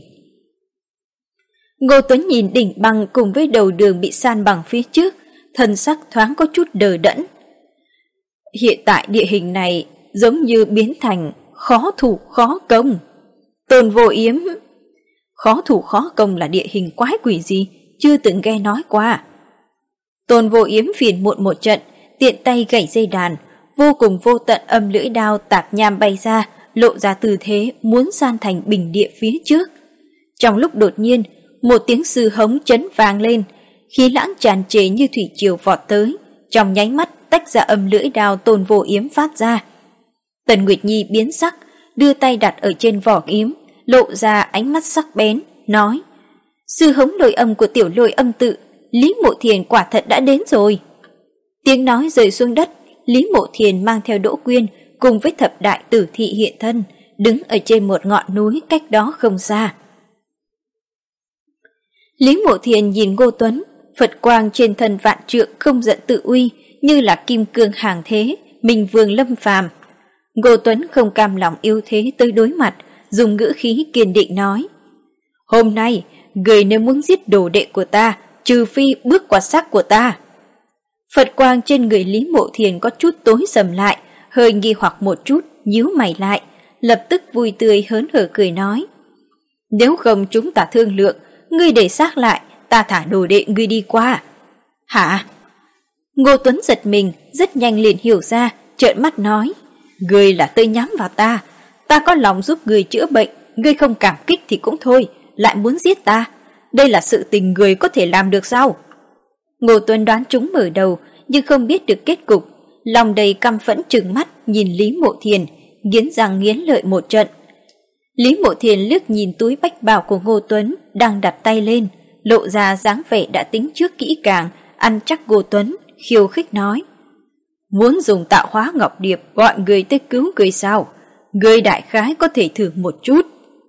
Speaker 1: Ngô Tuấn nhìn đỉnh băng cùng với đầu đường bị san bằng phía trước, thân sắc thoáng có chút đờ đẫn. Hiện tại địa hình này giống như biến thành khó thủ khó công. Tôn Vô Yếm, khó thủ khó công là địa hình quái quỷ gì, chưa từng nghe nói qua. Tôn Vô Yếm phiền muộn một trận, tiện tay gảy dây đàn, vô cùng vô tận âm lưỡi đao tạp nham bay ra, lộ ra tư thế muốn san thành bình địa phía trước. Trong lúc đột nhiên, một tiếng sư hống chấn vang lên, khí lãng tràn trề như thủy triều vọt tới, trong nháy mắt tách ra âm lưỡi đao Tôn Vô Yếm phát ra. Tần Nguyệt Nhi biến sắc, đưa tay đặt ở trên vỏ yếm, lộ ra ánh mắt sắc bén, nói, sư hống lôi âm của tiểu Lôi Âm tự, Lý Mộ Thiền quả thật đã đến rồi. Tiếng nói rơi xuống đất, Lý Mộ Thiền mang theo Đỗ Quyên cùng với thập đại tử thị hiện thân, đứng ở trên một ngọn núi cách đó không xa. Lý Mộ Thiền nhìn Ngô Tuấn, Phật quang trên thân vạn trượng không giận tự uy, như là kim cương hàng thế, minh vương lâm phàm. Ngô Tuấn không cam lòng yếu thế tới đối mặt, dùng ngữ khí kiên định nói, hôm nay, người nếu muốn giết đồ đệ của ta, trừ phi bước qua xác của ta. Phật quang trên người Lý Mộ Thiền có chút tối sầm lại, hơi nghi hoặc một chút, nhíu mày lại, lập tức vui tươi hớn hở cười nói, nếu không chúng ta thương lượng, ngươi để xác lại, ta thả đồ đệ ngươi đi qua. Hả? Ngô Tuấn giật mình, rất nhanh liền hiểu ra, trợn mắt nói, ngươi là tới nhắm vào ta có lòng giúp ngươi chữa bệnh, ngươi không cảm kích thì cũng thôi, lại muốn giết ta. Đây là sự tình người có thể làm được sao? Ngô Tuấn đoán chúng mở đầu, nhưng không biết được kết cục, lòng đầy căm phẫn trừng mắt nhìn Lý Mộ Thiền, nghiến răng nghiến lợi một trận. Lý Mộ Thiền liếc nhìn túi bách bào của Ngô Tuấn đang đặt tay lên, lộ ra dáng vẻ đã tính trước kỹ càng, ăn chắc Ngô Tuấn, khiêu khích nói: muốn dùng tạo hóa ngọc điệp gọi người tới cứu người sao? Người đại khái có thể thử một chút.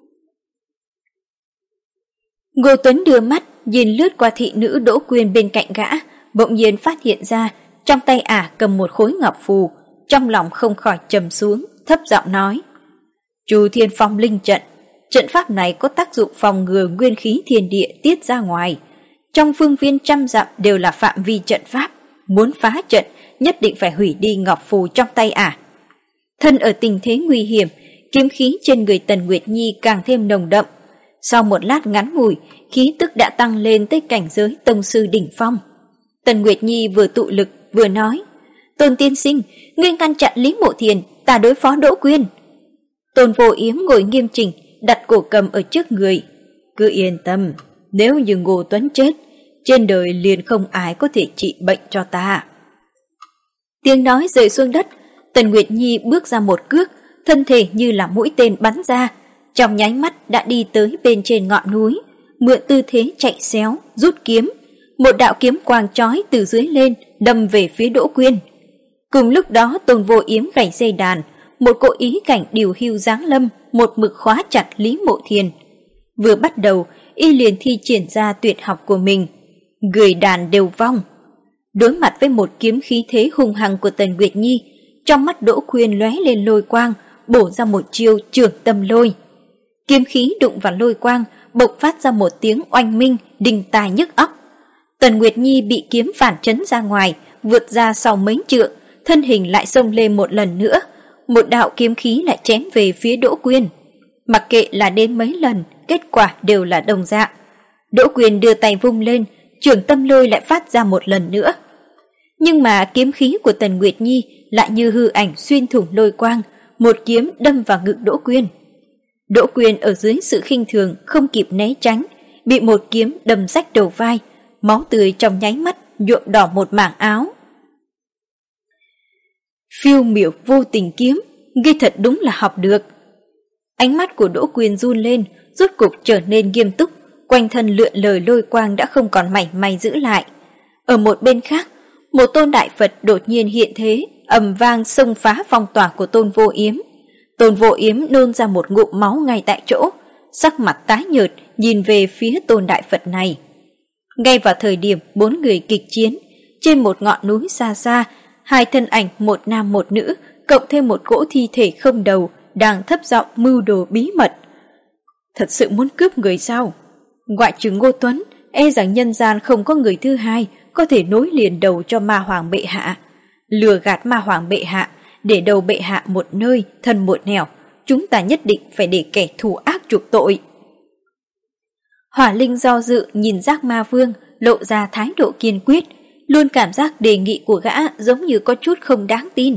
Speaker 1: Ngô Tuấn đưa mắt nhìn lướt qua thị nữ Đỗ Quyên bên cạnh gã, bỗng nhiên phát hiện ra trong tay ả cầm một khối ngọc phù, trong lòng không khỏi trầm xuống, thấp giọng nói: Chu Thiên Phong Linh trận, trận pháp này có tác dụng phòng ngừa nguyên khí thiên địa tiết ra ngoài. Trong phương viên trăm dặm đều là phạm vi trận pháp, muốn phá trận nhất định phải hủy đi ngọc phù trong tay ả. Thân ở tình thế nguy hiểm, kiếm khí trên người Tần Nguyệt Nhi càng thêm nồng đậm. Sau một lát ngắn ngủi, khí tức đã tăng lên tới cảnh giới tông sư đỉnh phong. Tần Nguyệt Nhi vừa tụ lực vừa nói: Tôn tiên sinh, ngươi ngăn chặn Lý Mộ Thiền, ta đối phó Đỗ Quyên. Tôn Vô Yếm ngồi nghiêm chỉnh, đặt cổ cầm ở trước người. Cứ yên tâm, nếu như Ngô Tuấn chết, trên đời liền không ai có thể trị bệnh cho ta. Tiếng nói rơi xuống đất, Tần Nguyệt Nhi bước ra một cước, thân thể như là mũi tên bắn ra, trong nháy mắt đã đi tới bên trên ngọn núi, mượn tư thế chạy xéo, rút kiếm. Một đạo kiếm quang chói từ dưới lên, đâm về phía Đỗ Quyên. Cùng lúc đó Tôn Vô Yếm gảy dây đàn, một cỗ ý cảnh điều hưu giáng lâm, một mực khóa chặt Lý Mộ Thiền. Vừa bắt đầu, y liền thi triển ra tuyệt học của mình, người đàn đều vong. Đối mặt với một kiếm khí thế hung hăng của Tần Nguyệt Nhi, trong mắt Đỗ Quyên lóe lên lôi quang, bổ ra một chiêu trường tâm lôi. Kiếm khí đụng vào lôi quang, bộc phát ra một tiếng oanh minh, đinh tai nhức óc. Tần Nguyệt Nhi bị kiếm phản chấn ra ngoài, vượt ra sau mấy trượng, thân hình lại xông lên một lần nữa. Một đạo kiếm khí lại chém về phía Đỗ Quyên. Mặc kệ là đến mấy lần, kết quả đều là đồng dạng. Đỗ Quyên đưa tay vung lên, trường tâm lôi lại phát ra một lần nữa. Nhưng mà kiếm khí của Tần Nguyệt Nhi lại như hư ảnh xuyên thủng lôi quang, một kiếm đâm vào ngực Đỗ Quyên. Đỗ Quyên ở dưới sự khinh thường không kịp né tránh, bị một kiếm đâm rách đầu vai, máu tươi trong nháy mắt nhuộm đỏ một mảng áo. Phiêu miểu vô tình kiếm, ngươi thật đúng là học được. Ánh mắt của Đỗ Quyên run lên, rốt cục trở nên nghiêm túc, quanh thân lượn lờ lôi quang đã không còn mảy may giữ lại. Ở một bên khác, một tôn đại Phật đột nhiên hiện thế, ầm vang xông phá phong tỏa của Tôn Vô Yếm. Tôn Vô Yếm nôn ra một ngụm máu ngay tại chỗ, sắc mặt tái nhợt nhìn về phía tôn đại Phật này. Ngay vào thời điểm bốn người kịch chiến, trên một ngọn núi xa xa, hai thân ảnh một nam một nữ, cộng thêm một cỗ thi thể không đầu, đang thấp giọng mưu đồ bí mật. Thật sự muốn cướp người sao? Ngoại trừ Ngô Tuấn, e rằng nhân gian không có người thứ hai có thể nối liền đầu cho ma hoàng bệ hạ. Lừa gạt ma hoàng bệ hạ, để đầu bệ hạ một nơi, thân một nẻo, chúng ta nhất định phải để kẻ thù ác chuộc tội. Hỏa Linh do dự nhìn Giác Ma Vương, lộ ra thái độ kiên quyết, luôn cảm giác đề nghị của gã giống như có chút không đáng tin.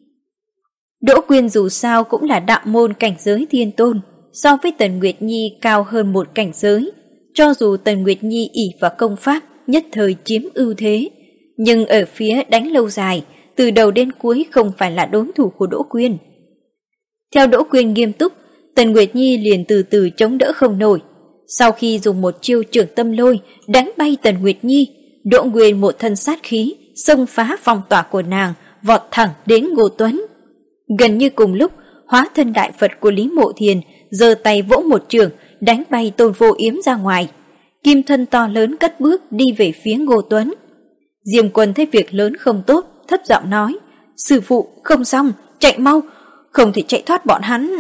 Speaker 1: Đỗ Quyên dù sao cũng là đạo môn cảnh giới thiên tôn, so với Tần Nguyệt Nhi cao hơn một cảnh giới. Cho dù Tần Nguyệt Nhi ỷ vào công pháp nhất thời chiếm ưu thế, nhưng ở phía đánh lâu dài, từ đầu đến cuối không phải là đối thủ của Đỗ Quyên. Theo Đỗ Quyên nghiêm túc, Tần Nguyệt Nhi liền từ từ chống đỡ không nổi. Sau khi dùng một chiêu trưởng tâm lôi đánh bay Tần Nguyệt Nhi, Đỗ Quyên một thân sát khí xông phá phong tỏa của nàng, vọt thẳng đến Ngô Tuấn. Gần như cùng lúc, hóa thân đại Phật của Lý Mộ Thiền giơ tay vỗ một chưởng đánh bay Tôn Vô Yếm ra ngoài. Kim thân to lớn cất bước đi về phía Ngô Tuấn. Diêm Quân thấy việc lớn không tốt, thấp giọng nói: Sư phụ, không xong, chạy mau, không thể chạy thoát bọn hắn.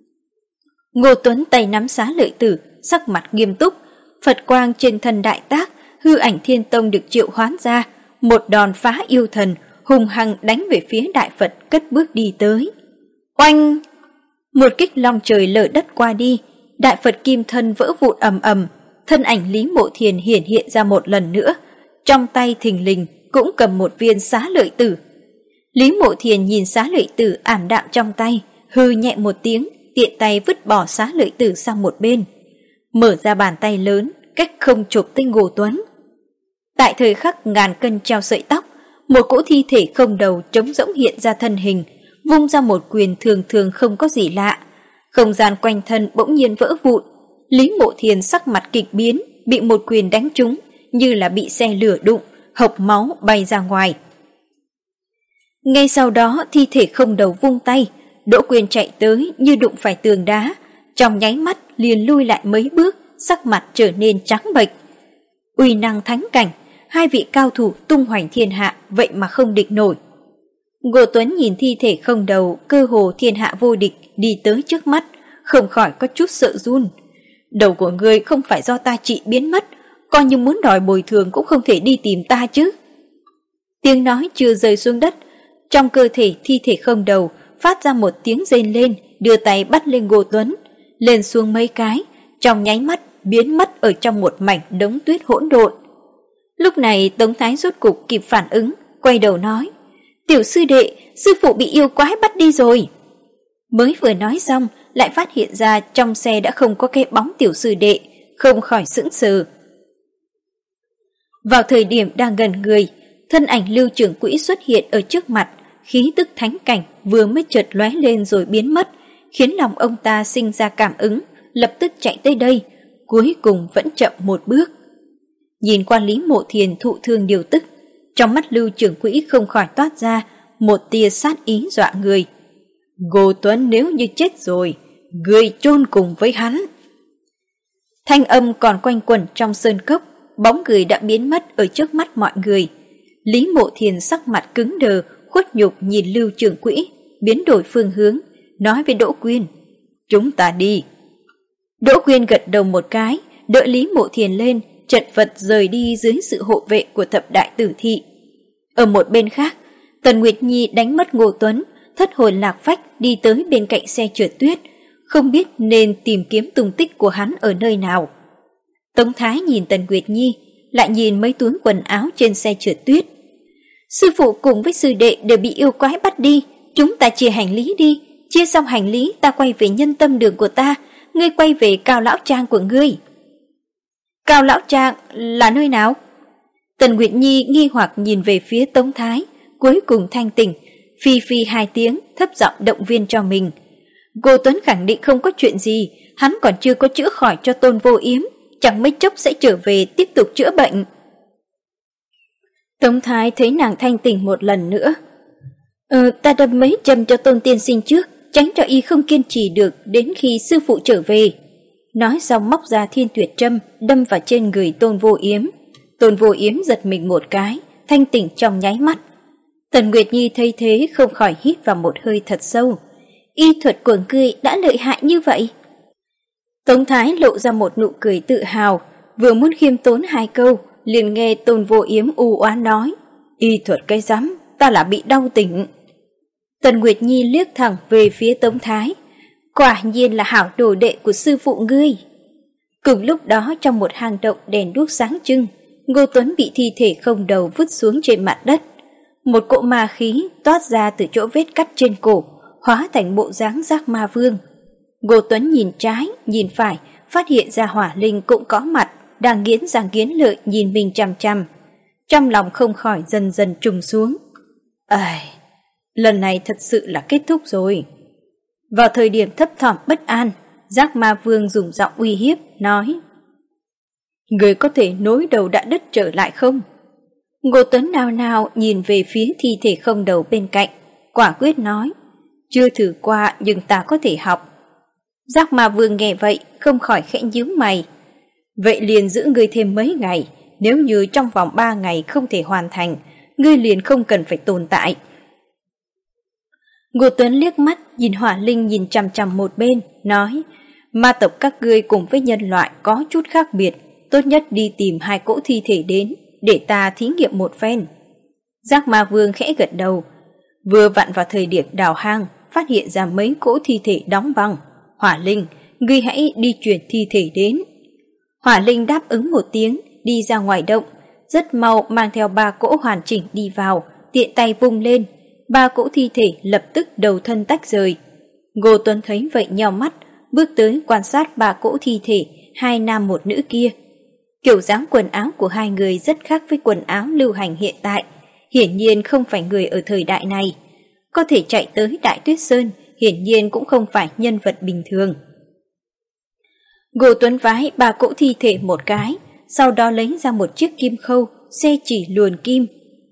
Speaker 1: Ngô Tuấn tay nắm xá lợi tử, sắc mặt nghiêm túc, Phật quang trên thân đại tác, hư ảnh Thiên Tông được triệu hoán ra, một đòn phá yêu thần, hung hăng đánh về phía đại Phật cất bước đi tới. Oanh! Một kích long trời lở đất qua đi, đại Phật kim thân vỡ vụn ầm ầm, thân ảnh Lý Mộ Thiền hiển hiện ra một lần nữa, trong tay thình lình cũng cầm một viên xá lợi tử. Lý Mộ Thiền nhìn xá lợi tử ảm đạm trong tay, hư nhẹ một tiếng, tiện tay vứt bỏ xá lợi tử sang một bên, mở ra bàn tay lớn, cách không chụp tới Ngô Tuấn. Tại thời khắc ngàn cân treo sợi tóc, một cỗ thi thể không đầu trống rỗng hiện ra thân hình, vung ra một quyền thường thường không có gì lạ. Không gian quanh thân bỗng nhiên vỡ vụn, Lý Mộ Thiền sắc mặt kịch biến, bị một quyền đánh trúng, như là bị xe lửa đụng, hộc máu bay ra ngoài. Ngay sau đó thi thể không đầu vung tay, Đỗ Quyên chạy tới như đụng phải tường đá, trong nháy mắt liền lui lại mấy bước, sắc mặt trở nên trắng bệch. Uy năng thánh cảnh, hai vị cao thủ tung hoành thiên hạ vậy mà không địch nổi. Ngô Tuấn nhìn thi thể không đầu cơ hồ thiên hạ vô địch đi tới trước mắt, không khỏi có chút sợ run. Đầu của ngươi không phải do ta trị biến mất, coi như muốn đòi bồi thường cũng không thể đi tìm ta chứ. Tiếng nói chưa rơi xuống đất, trong cơ thể thi thể không đầu phát ra một tiếng rên lên, đưa tay bắt lên Ngô Tuấn, lên xuống mấy cái, trong nháy mắt biến mất ở trong một mảnh đống tuyết hỗn độn. Lúc này Tống Thái rốt cục kịp phản ứng, quay đầu nói: "Tiểu sư đệ, sư phụ bị yêu quái bắt đi rồi." Mới vừa nói xong, lại phát hiện ra trong xe đã không có cái bóng tiểu sư đệ, không khỏi sững sờ. Vào thời điểm đang gần người, thân ảnh Lưu trưởng quỹ xuất hiện ở trước mặt, khí tức thánh cảnh vừa mới chợt lóe lên rồi biến mất, khiến lòng ông ta sinh ra cảm ứng, lập tức chạy tới đây, cuối cùng vẫn chậm một bước. Nhìn qua Lý Mộ Thiền thụ thương điều tức, trong mắt Lưu trưởng quỹ không khỏi toát ra một tia sát ý dọa người. Ngô Tuấn nếu như chết rồi, ngươi chôn cùng với hắn. Thanh âm còn quanh quẩn trong sơn cốc, bóng người đã biến mất ở trước mắt mọi người. Lý Mộ Thiền sắc mặt cứng đờ, khuất nhục nhìn Lưu trưởng quỹ, biến đổi phương hướng, nói với Đỗ Quyên: "Chúng ta đi." Đỗ Quyên gật đầu một cái, đỡ Lý Mộ Thiền lên, chật vật rời đi dưới sự hộ vệ của thập đại tử thị. Ở một bên khác, Tần Nguyệt Nhi đánh mất Ngô Tuấn, thất hồn lạc phách đi tới bên cạnh xe trượt tuyết, không biết nên tìm kiếm tung tích của hắn ở nơi nào. Tống Thái nhìn Tần Nguyệt Nhi, lại nhìn mấy túi quần áo trên xe trượt tuyết. "Sư phụ cùng với sư đệ đều bị yêu quái bắt đi, chúng ta chia hành lý đi, chia xong hành lý ta quay về Nhân Tâm Đường của ta, ngươi quay về Cao Lão Trang của ngươi." Cao Lão Trang là nơi nào? Tần Nguyệt Nhi nghi hoặc nhìn về phía Tống Thái, cuối cùng thanh tỉnh, phi phi hai tiếng, thấp giọng động viên cho mình. Ngô Tuấn khẳng định không có chuyện gì, hắn còn chưa có chữa khỏi cho Tôn Vô Yếm, chẳng mấy chốc sẽ trở về tiếp tục chữa bệnh. Tống Thái thấy nàng thanh tỉnh một lần nữa. Ta đâm mấy châm cho Tôn tiên sinh trước, tránh cho y không kiên trì được đến khi sư phụ trở về. Nói xong móc ra thiên tuyệt châm, đâm vào trên người Tôn Vô Yếm. Tôn Vô Yếm giật mình một cái, thanh tỉnh trong nháy mắt. Tần Nguyệt Nhi thấy thế không khỏi hít vào một hơi thật sâu. Y thuật của ngươi đã lợi hại như vậy. Tống Thái lộ ra một nụ cười tự hào, vừa muốn khiêm tốn hai câu, liền nghe Tôn Vô Yếm u oán nói: "Y thuật cái rắm, ta là bị đau tỉnh." Tần Nguyệt Nhi liếc thẳng về phía Tống Thái. Quả nhiên là hảo đồ đệ của sư phụ ngươi. Cùng lúc đó trong một hang động đèn đuốc sáng trưng, Ngô Tuấn bị thi thể không đầu vứt xuống trên mặt đất. Một cỗ ma khí toát ra từ chỗ vết cắt trên cổ, hóa thành bộ dáng Giác Ma Vương. Ngô Tuấn nhìn trái, nhìn phải, phát hiện ra Hỏa Linh cũng có mặt, đang nghiến răng nghiến lợi nhìn mình chằm chằm. Trong lòng không khỏi dần dần trùng xuống. Lần này thật sự là kết thúc rồi. Vào thời điểm thấp thỏm bất an, Giác Ma Vương dùng giọng uy hiếp, nói: "Người có thể nối đầu đã đứt trở lại không?" Ngô Tuấn nao nao nhìn về phía thi thể không đầu bên cạnh, quả quyết nói: "Chưa thử qua nhưng ta có thể học." Giác Ma Vương nghe vậy, không khỏi khẽ nhíu mày. "Vậy liền giữ ngươi thêm mấy ngày, nếu như trong vòng 3 ngày không thể hoàn thành, ngươi liền không cần phải tồn tại." Ngô Tuấn liếc mắt nhìn Hỏa Linh nhìn chằm chằm một bên, nói: "Ma tộc các ngươi cùng với nhân loại có chút khác biệt, tốt nhất đi tìm 2 cỗ thi thể đến, để ta thí nghiệm một phen." Giác Ma Vương khẽ gật đầu. Vừa vặn vào thời điểm đào hang, phát hiện ra mấy cỗ thi thể đóng băng. "Hỏa Linh, ngươi hãy đi chuyển thi thể đến." Hỏa Linh đáp ứng một tiếng, đi ra ngoài động, rất mau mang theo 3 cỗ hoàn chỉnh đi vào, tiện tay vung lên, 3 cỗ thi thể lập tức đầu thân tách rời. Ngô Tuấn thấy vậy nheo mắt, bước tới quan sát ba cỗ thi thể, hai nam một nữ kia. Kiểu dáng quần áo của hai người rất khác với quần áo lưu hành hiện tại, hiển nhiên không phải người ở thời đại này. Có thể chạy tới Đại Tuyết Sơn, hiển nhiên cũng không phải nhân vật bình thường. Ngô Tuấn vái ba cỗ thi thể một cái, sau đó lấy ra một chiếc kim khâu, xe chỉ luồn kim.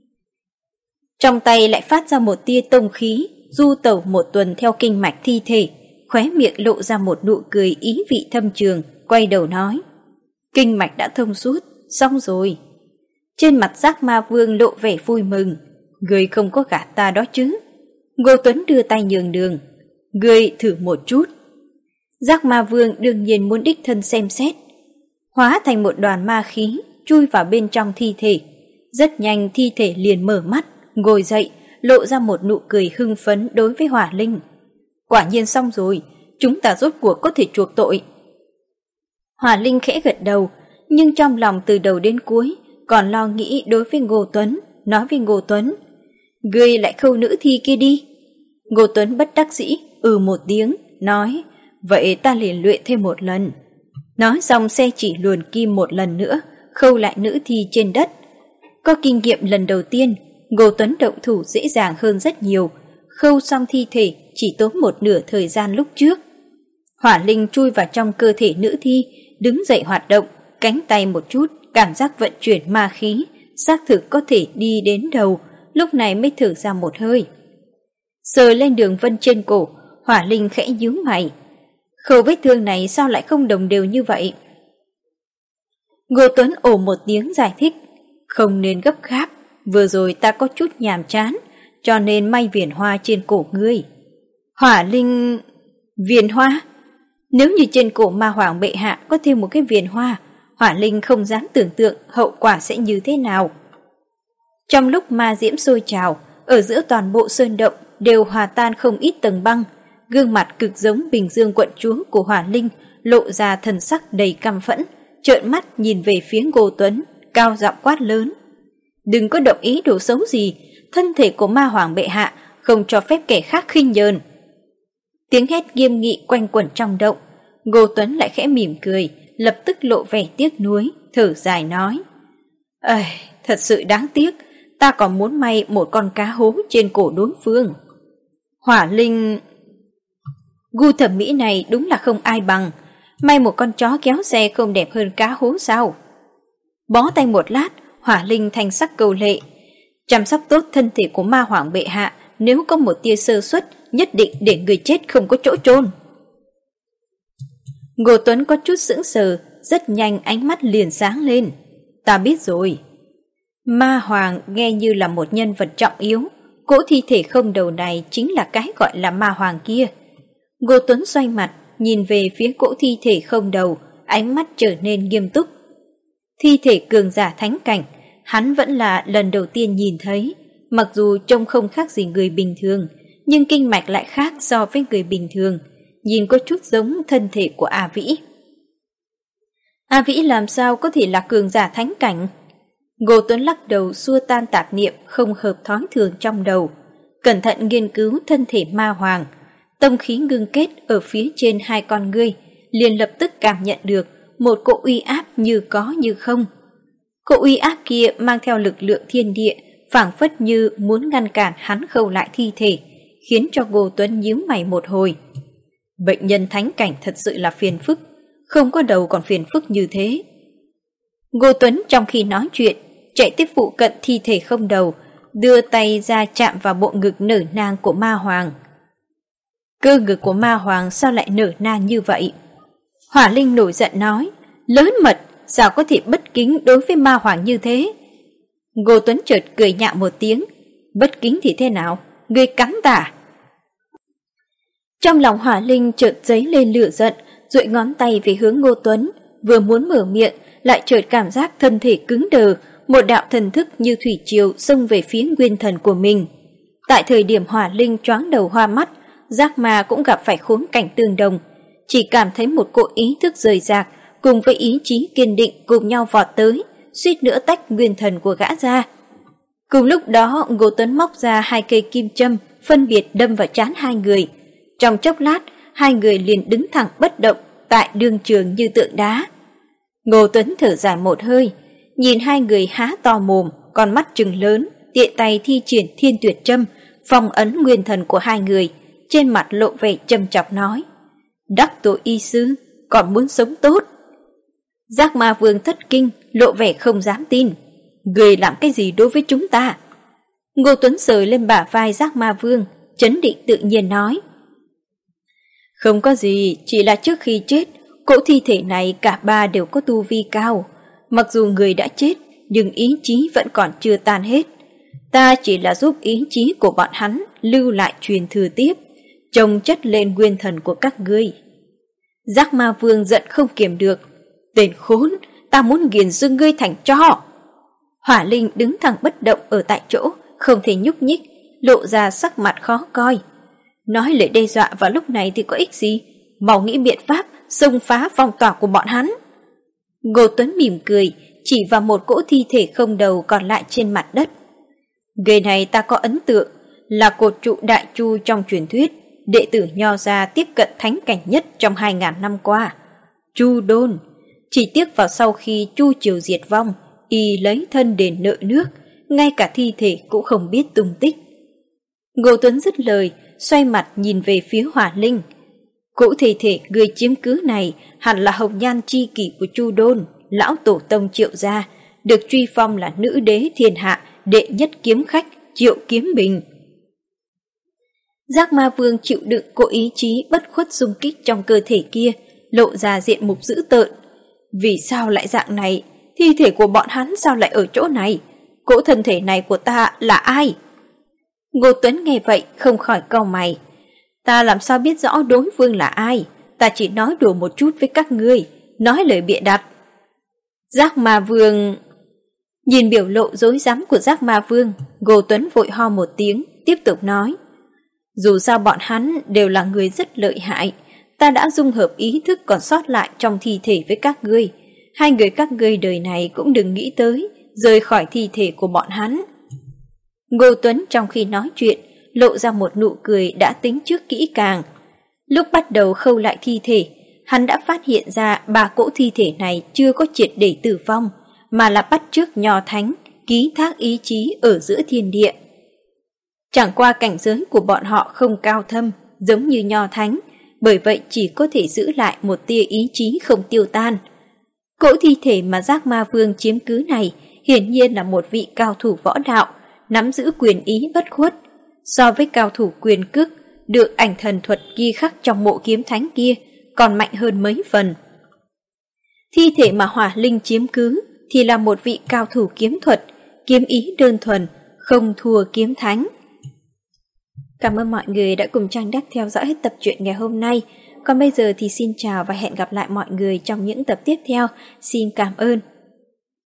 Speaker 1: Trong tay lại phát ra một tia tông khí, du tẩu một tuần theo kinh mạch thi thể, khóe miệng lộ ra một nụ cười ý vị thâm trường, quay đầu nói: kinh mạch đã thông suốt, xong rồi. Trên mặt Giác Ma Vương lộ vẻ vui mừng: người không có gạt ta đó chứ? Ngô Tuấn đưa tay nhường đường: người thử một chút. Giác Ma Vương đương nhiên muốn đích thân xem xét, hóa thành một đoàn ma khí chui vào bên trong thi thể. Rất nhanh thi thể liền mở mắt, ngồi dậy, lộ ra một nụ cười hưng phấn đối với Hỏa Linh. Quả nhiên xong rồi, chúng ta rốt cuộc có thể chuộc tội. Hỏa Linh khẽ gật đầu, nhưng trong lòng từ đầu đến cuối còn lo nghĩ đối với Ngô Tuấn, nói với Ngô Tuấn: ngươi lại khâu nữ thi kia đi. Ngô Tuấn bất đắc dĩ một tiếng, nói: vậy ta liền luyện thêm một lần. Nói xong xe chỉ luồn kim một lần nữa, khâu lại nữ thi trên đất. Có kinh nghiệm lần đầu tiên, Ngô Tuấn động thủ dễ dàng hơn rất nhiều, khâu xong thi thể chỉ tốn một nửa thời gian lúc trước. Hỏa Linh chui vào trong cơ thể nữ thi, đứng dậy hoạt động, cánh tay một chút, cảm giác vận chuyển ma khí, xác thực có thể đi đến đầu, lúc này mới thở ra một hơi. Sờ lên đường vân trên cổ, Hỏa Linh khẽ nhíu mày. Khâu vết thương này sao lại không đồng đều như vậy? Ngô Tuấn ồ một tiếng giải thích: không nên gấp gáp, vừa rồi ta có chút nhàm chán, cho nên may viền hoa trên cổ ngươi. Hỏa Linh... viền hoa? Nếu như trên cổ Ma Hoàng bệ hạ có thêm một cái viền hoa, Hỏa Linh không dám tưởng tượng hậu quả sẽ như thế nào. Trong lúc ma diễm sôi trào, ở giữa toàn bộ sơn động đều hòa tan không ít tầng băng. Gương mặt cực giống Bình Dương quận chúa của Hỏa Linh lộ ra thần sắc đầy căm phẫn, trợn mắt nhìn về phía Ngô Tuấn, cao giọng quát lớn: đừng có động ý đồ xấu gì, thân thể của Ma Hoàng bệ hạ không cho phép kẻ khác khinh nhờn. Tiếng hét nghiêm nghị quanh quẩn trong động. Ngô Tuấn lại khẽ mỉm cười, lập tức lộ vẻ tiếc nuối, thở dài nói: thật sự đáng tiếc, ta còn muốn may một con cá hố trên cổ đối phương. Hỏa Linh... gu thẩm mỹ này đúng là không ai bằng, may một con chó kéo xe không đẹp hơn cá hố sao? Bó tay một lát, Hỏa Linh thanh sắc cầu lệ: chăm sóc tốt thân thể của Ma Hoàng bệ hạ, nếu có một tia sơ suất, nhất định để người chết không có chỗ chôn. Ngô Tuấn có chút sững sờ, rất nhanh ánh mắt liền sáng lên: ta biết rồi. Ma Hoàng nghe như là một nhân vật trọng yếu, cỗ thi thể không đầu này chính là cái gọi là Ma Hoàng kia. Ngô Tuấn xoay mặt, nhìn về phía cỗ thi thể không đầu, ánh mắt trở nên nghiêm túc. Thi thể cường giả thánh cảnh, hắn vẫn là lần đầu tiên nhìn thấy, mặc dù trông không khác gì người bình thường, nhưng kinh mạch lại khác so với người bình thường, nhìn có chút giống thân thể của A Vĩ. A Vĩ làm sao có thể là cường giả thánh cảnh? Ngô Tuấn lắc đầu xua tan tạp niệm không hợp thói thường trong đầu, cẩn thận nghiên cứu thân thể Ma Hoàng. Tông khí ngưng kết ở phía trên hai con ngươi, liền lập tức cảm nhận được một cỗ uy áp như có như không. Cỗ uy áp kia mang theo lực lượng thiên địa, phảng phất như muốn ngăn cản hắn khâu lại thi thể, khiến cho Ngô Tuấn nhíu mày một hồi. Bệnh nhân thánh cảnh thật sự là phiền phức, không có đầu còn phiền phức như thế. Ngô Tuấn trong khi nói chuyện, chạy tiếp phụ cận thi thể không đầu, đưa tay ra chạm vào bộ ngực nở nang của Ma Hoàng. Cơ ngực của Ma Hoàng sao lại nở nang như vậy? Hỏa Linh nổi giận nói: lớn mật, sao có thể bất kính đối với Ma Hoàng như thế? Ngô Tuấn chợt cười nhạo một tiếng: bất kính thì thế nào? Ngươi cắn ta. Trong lòng Hỏa Linh chợt dấy lên lửa giận, duỗi ngón tay về hướng Ngô Tuấn, vừa muốn mở miệng, lại chợt cảm giác thân thể cứng đờ, một đạo thần thức như thủy triều xông về phía nguyên thần của mình. Tại thời điểm Hỏa Linh choáng đầu hoa mắt, Giác Ma cũng gặp phải khốn cảnh tương đồng, chỉ cảm thấy một cỗ ý thức rời rạc cùng với ý chí kiên định cùng nhau vọt tới, suýt nữa tách nguyên thần của gã ra. Cùng lúc đó, Ngô Tuấn móc ra hai cây kim châm, phân biệt đâm vào trán hai người. Trong chốc lát, hai người liền đứng thẳng bất động tại đương trường như tượng đá. Ngô Tuấn thở dài một hơi, nhìn hai người há to mồm, con mắt trừng lớn, tiện tay thi triển Thiên Tuyệt Châm, phong ấn nguyên thần của hai người, trên mặt lộ vẻ châm chọc nói: "Đắc tội y sư, còn muốn sống tốt?" Giác Ma Vương thất kinh, lộ vẻ không dám tin. "Người làm cái gì đối với chúng ta?" Ngô Tuấn sờ lên bả vai Giác Ma Vương, trấn định tự nhiên nói: "Không có gì, chỉ là trước khi chết, cỗ thi thể này cả ba đều có tu vi cao. Mặc dù người đã chết, nhưng ý chí vẫn còn chưa tan hết. Ta chỉ là giúp ý chí của bọn hắn lưu lại truyền thừa tiếp, chồng chất lên nguyên thần của các ngươi." Giác Ma Vương giận không kiềm được: "Tên khốn, ta muốn nghiền xương ngươi thành tro!" Hỏa Linh đứng thẳng bất động ở tại chỗ, không thể nhúc nhích, lộ ra sắc mặt khó coi. Nói lời đe dọa vào lúc này thì có ích gì, mau nghĩ biện pháp xông phá phong tỏa của bọn hắn. Ngô Tuấn mỉm cười, chỉ vào một cỗ thi thể không đầu còn lại trên mặt đất. Người này ta có ấn tượng, là cột trụ Đại Chu trong truyền thuyết, đệ tử Nho gia tiếp cận thánh cảnh nhất trong 2000 năm qua. Chu Đôn, chỉ tiếc vào sau khi Chu triều diệt vong, y lấy thân đền nợ nước, ngay cả thi thể cũng không biết tung tích. Ngô Tuấn dứt lời, xoay mặt nhìn về phía Hỏa Linh. Cỗ thi thể người chiếm cứ này hẳn là hồng nhan chi kỷ của Chu Đôn, lão tổ tông Triệu gia, được truy phong là nữ đế thiên hạ, đệ nhất kiếm khách Triệu Kiếm Bình. Giác Ma Vương chịu đựng cỗ ý chí bất khuất xung kích trong cơ thể kia, lộ ra diện mục dữ tợn. Vì sao lại dạng này? Thi thể của bọn hắn sao lại ở chỗ này? Cỗ thân thể này của ta là ai? Ngô Tuấn nghe vậy không khỏi cau mày. Ta làm sao biết rõ đối phương là ai? Ta chỉ nói đùa một chút với các ngươi, nói lời bịa đặt. Giác Ma Vương... Nhìn biểu lộ rối rắm của Giác Ma Vương, Ngô Tuấn vội ho một tiếng, tiếp tục nói: Dù sao bọn hắn đều là người rất lợi hại, ta đã dung hợp ý thức còn sót lại trong thi thể với các ngươi. Hai người các ngươi đời này cũng đừng nghĩ tới rời khỏi thi thể của bọn hắn. Ngô Tuấn trong khi nói chuyện lộ ra một nụ cười đã tính trước kỹ càng. Lúc bắt đầu khâu lại thi thể, hắn đã phát hiện ra ba cỗ thi thể này chưa có triệt để tử vong, mà là bắt chước Nho Thánh, ký thác ý chí ở giữa thiên địa. Chẳng qua cảnh giới của bọn họ không cao thâm, giống như Nho Thánh, bởi vậy chỉ có thể giữ lại một tia ý chí không tiêu tan. Cỗ thi thể mà Giác Ma Vương chiếm cứ này hiển nhiên là một vị cao thủ võ đạo, nắm giữ quyền ý bất khuất. So với cao thủ quyền cước được ảnh thần thuật ghi khắc trong mộ kiếm thánh kia còn mạnh hơn mấy phần. Thi thể mà Hỏa Linh chiếm cứ thì là một vị cao thủ kiếm thuật, kiếm ý đơn thuần, không thua kiếm thánh. Cảm ơn mọi người đã cùng Trang Đắc theo dõi hết tập truyện ngày hôm nay. Còn bây giờ thì xin chào và hẹn gặp lại mọi người trong những tập tiếp theo. Xin cảm ơn.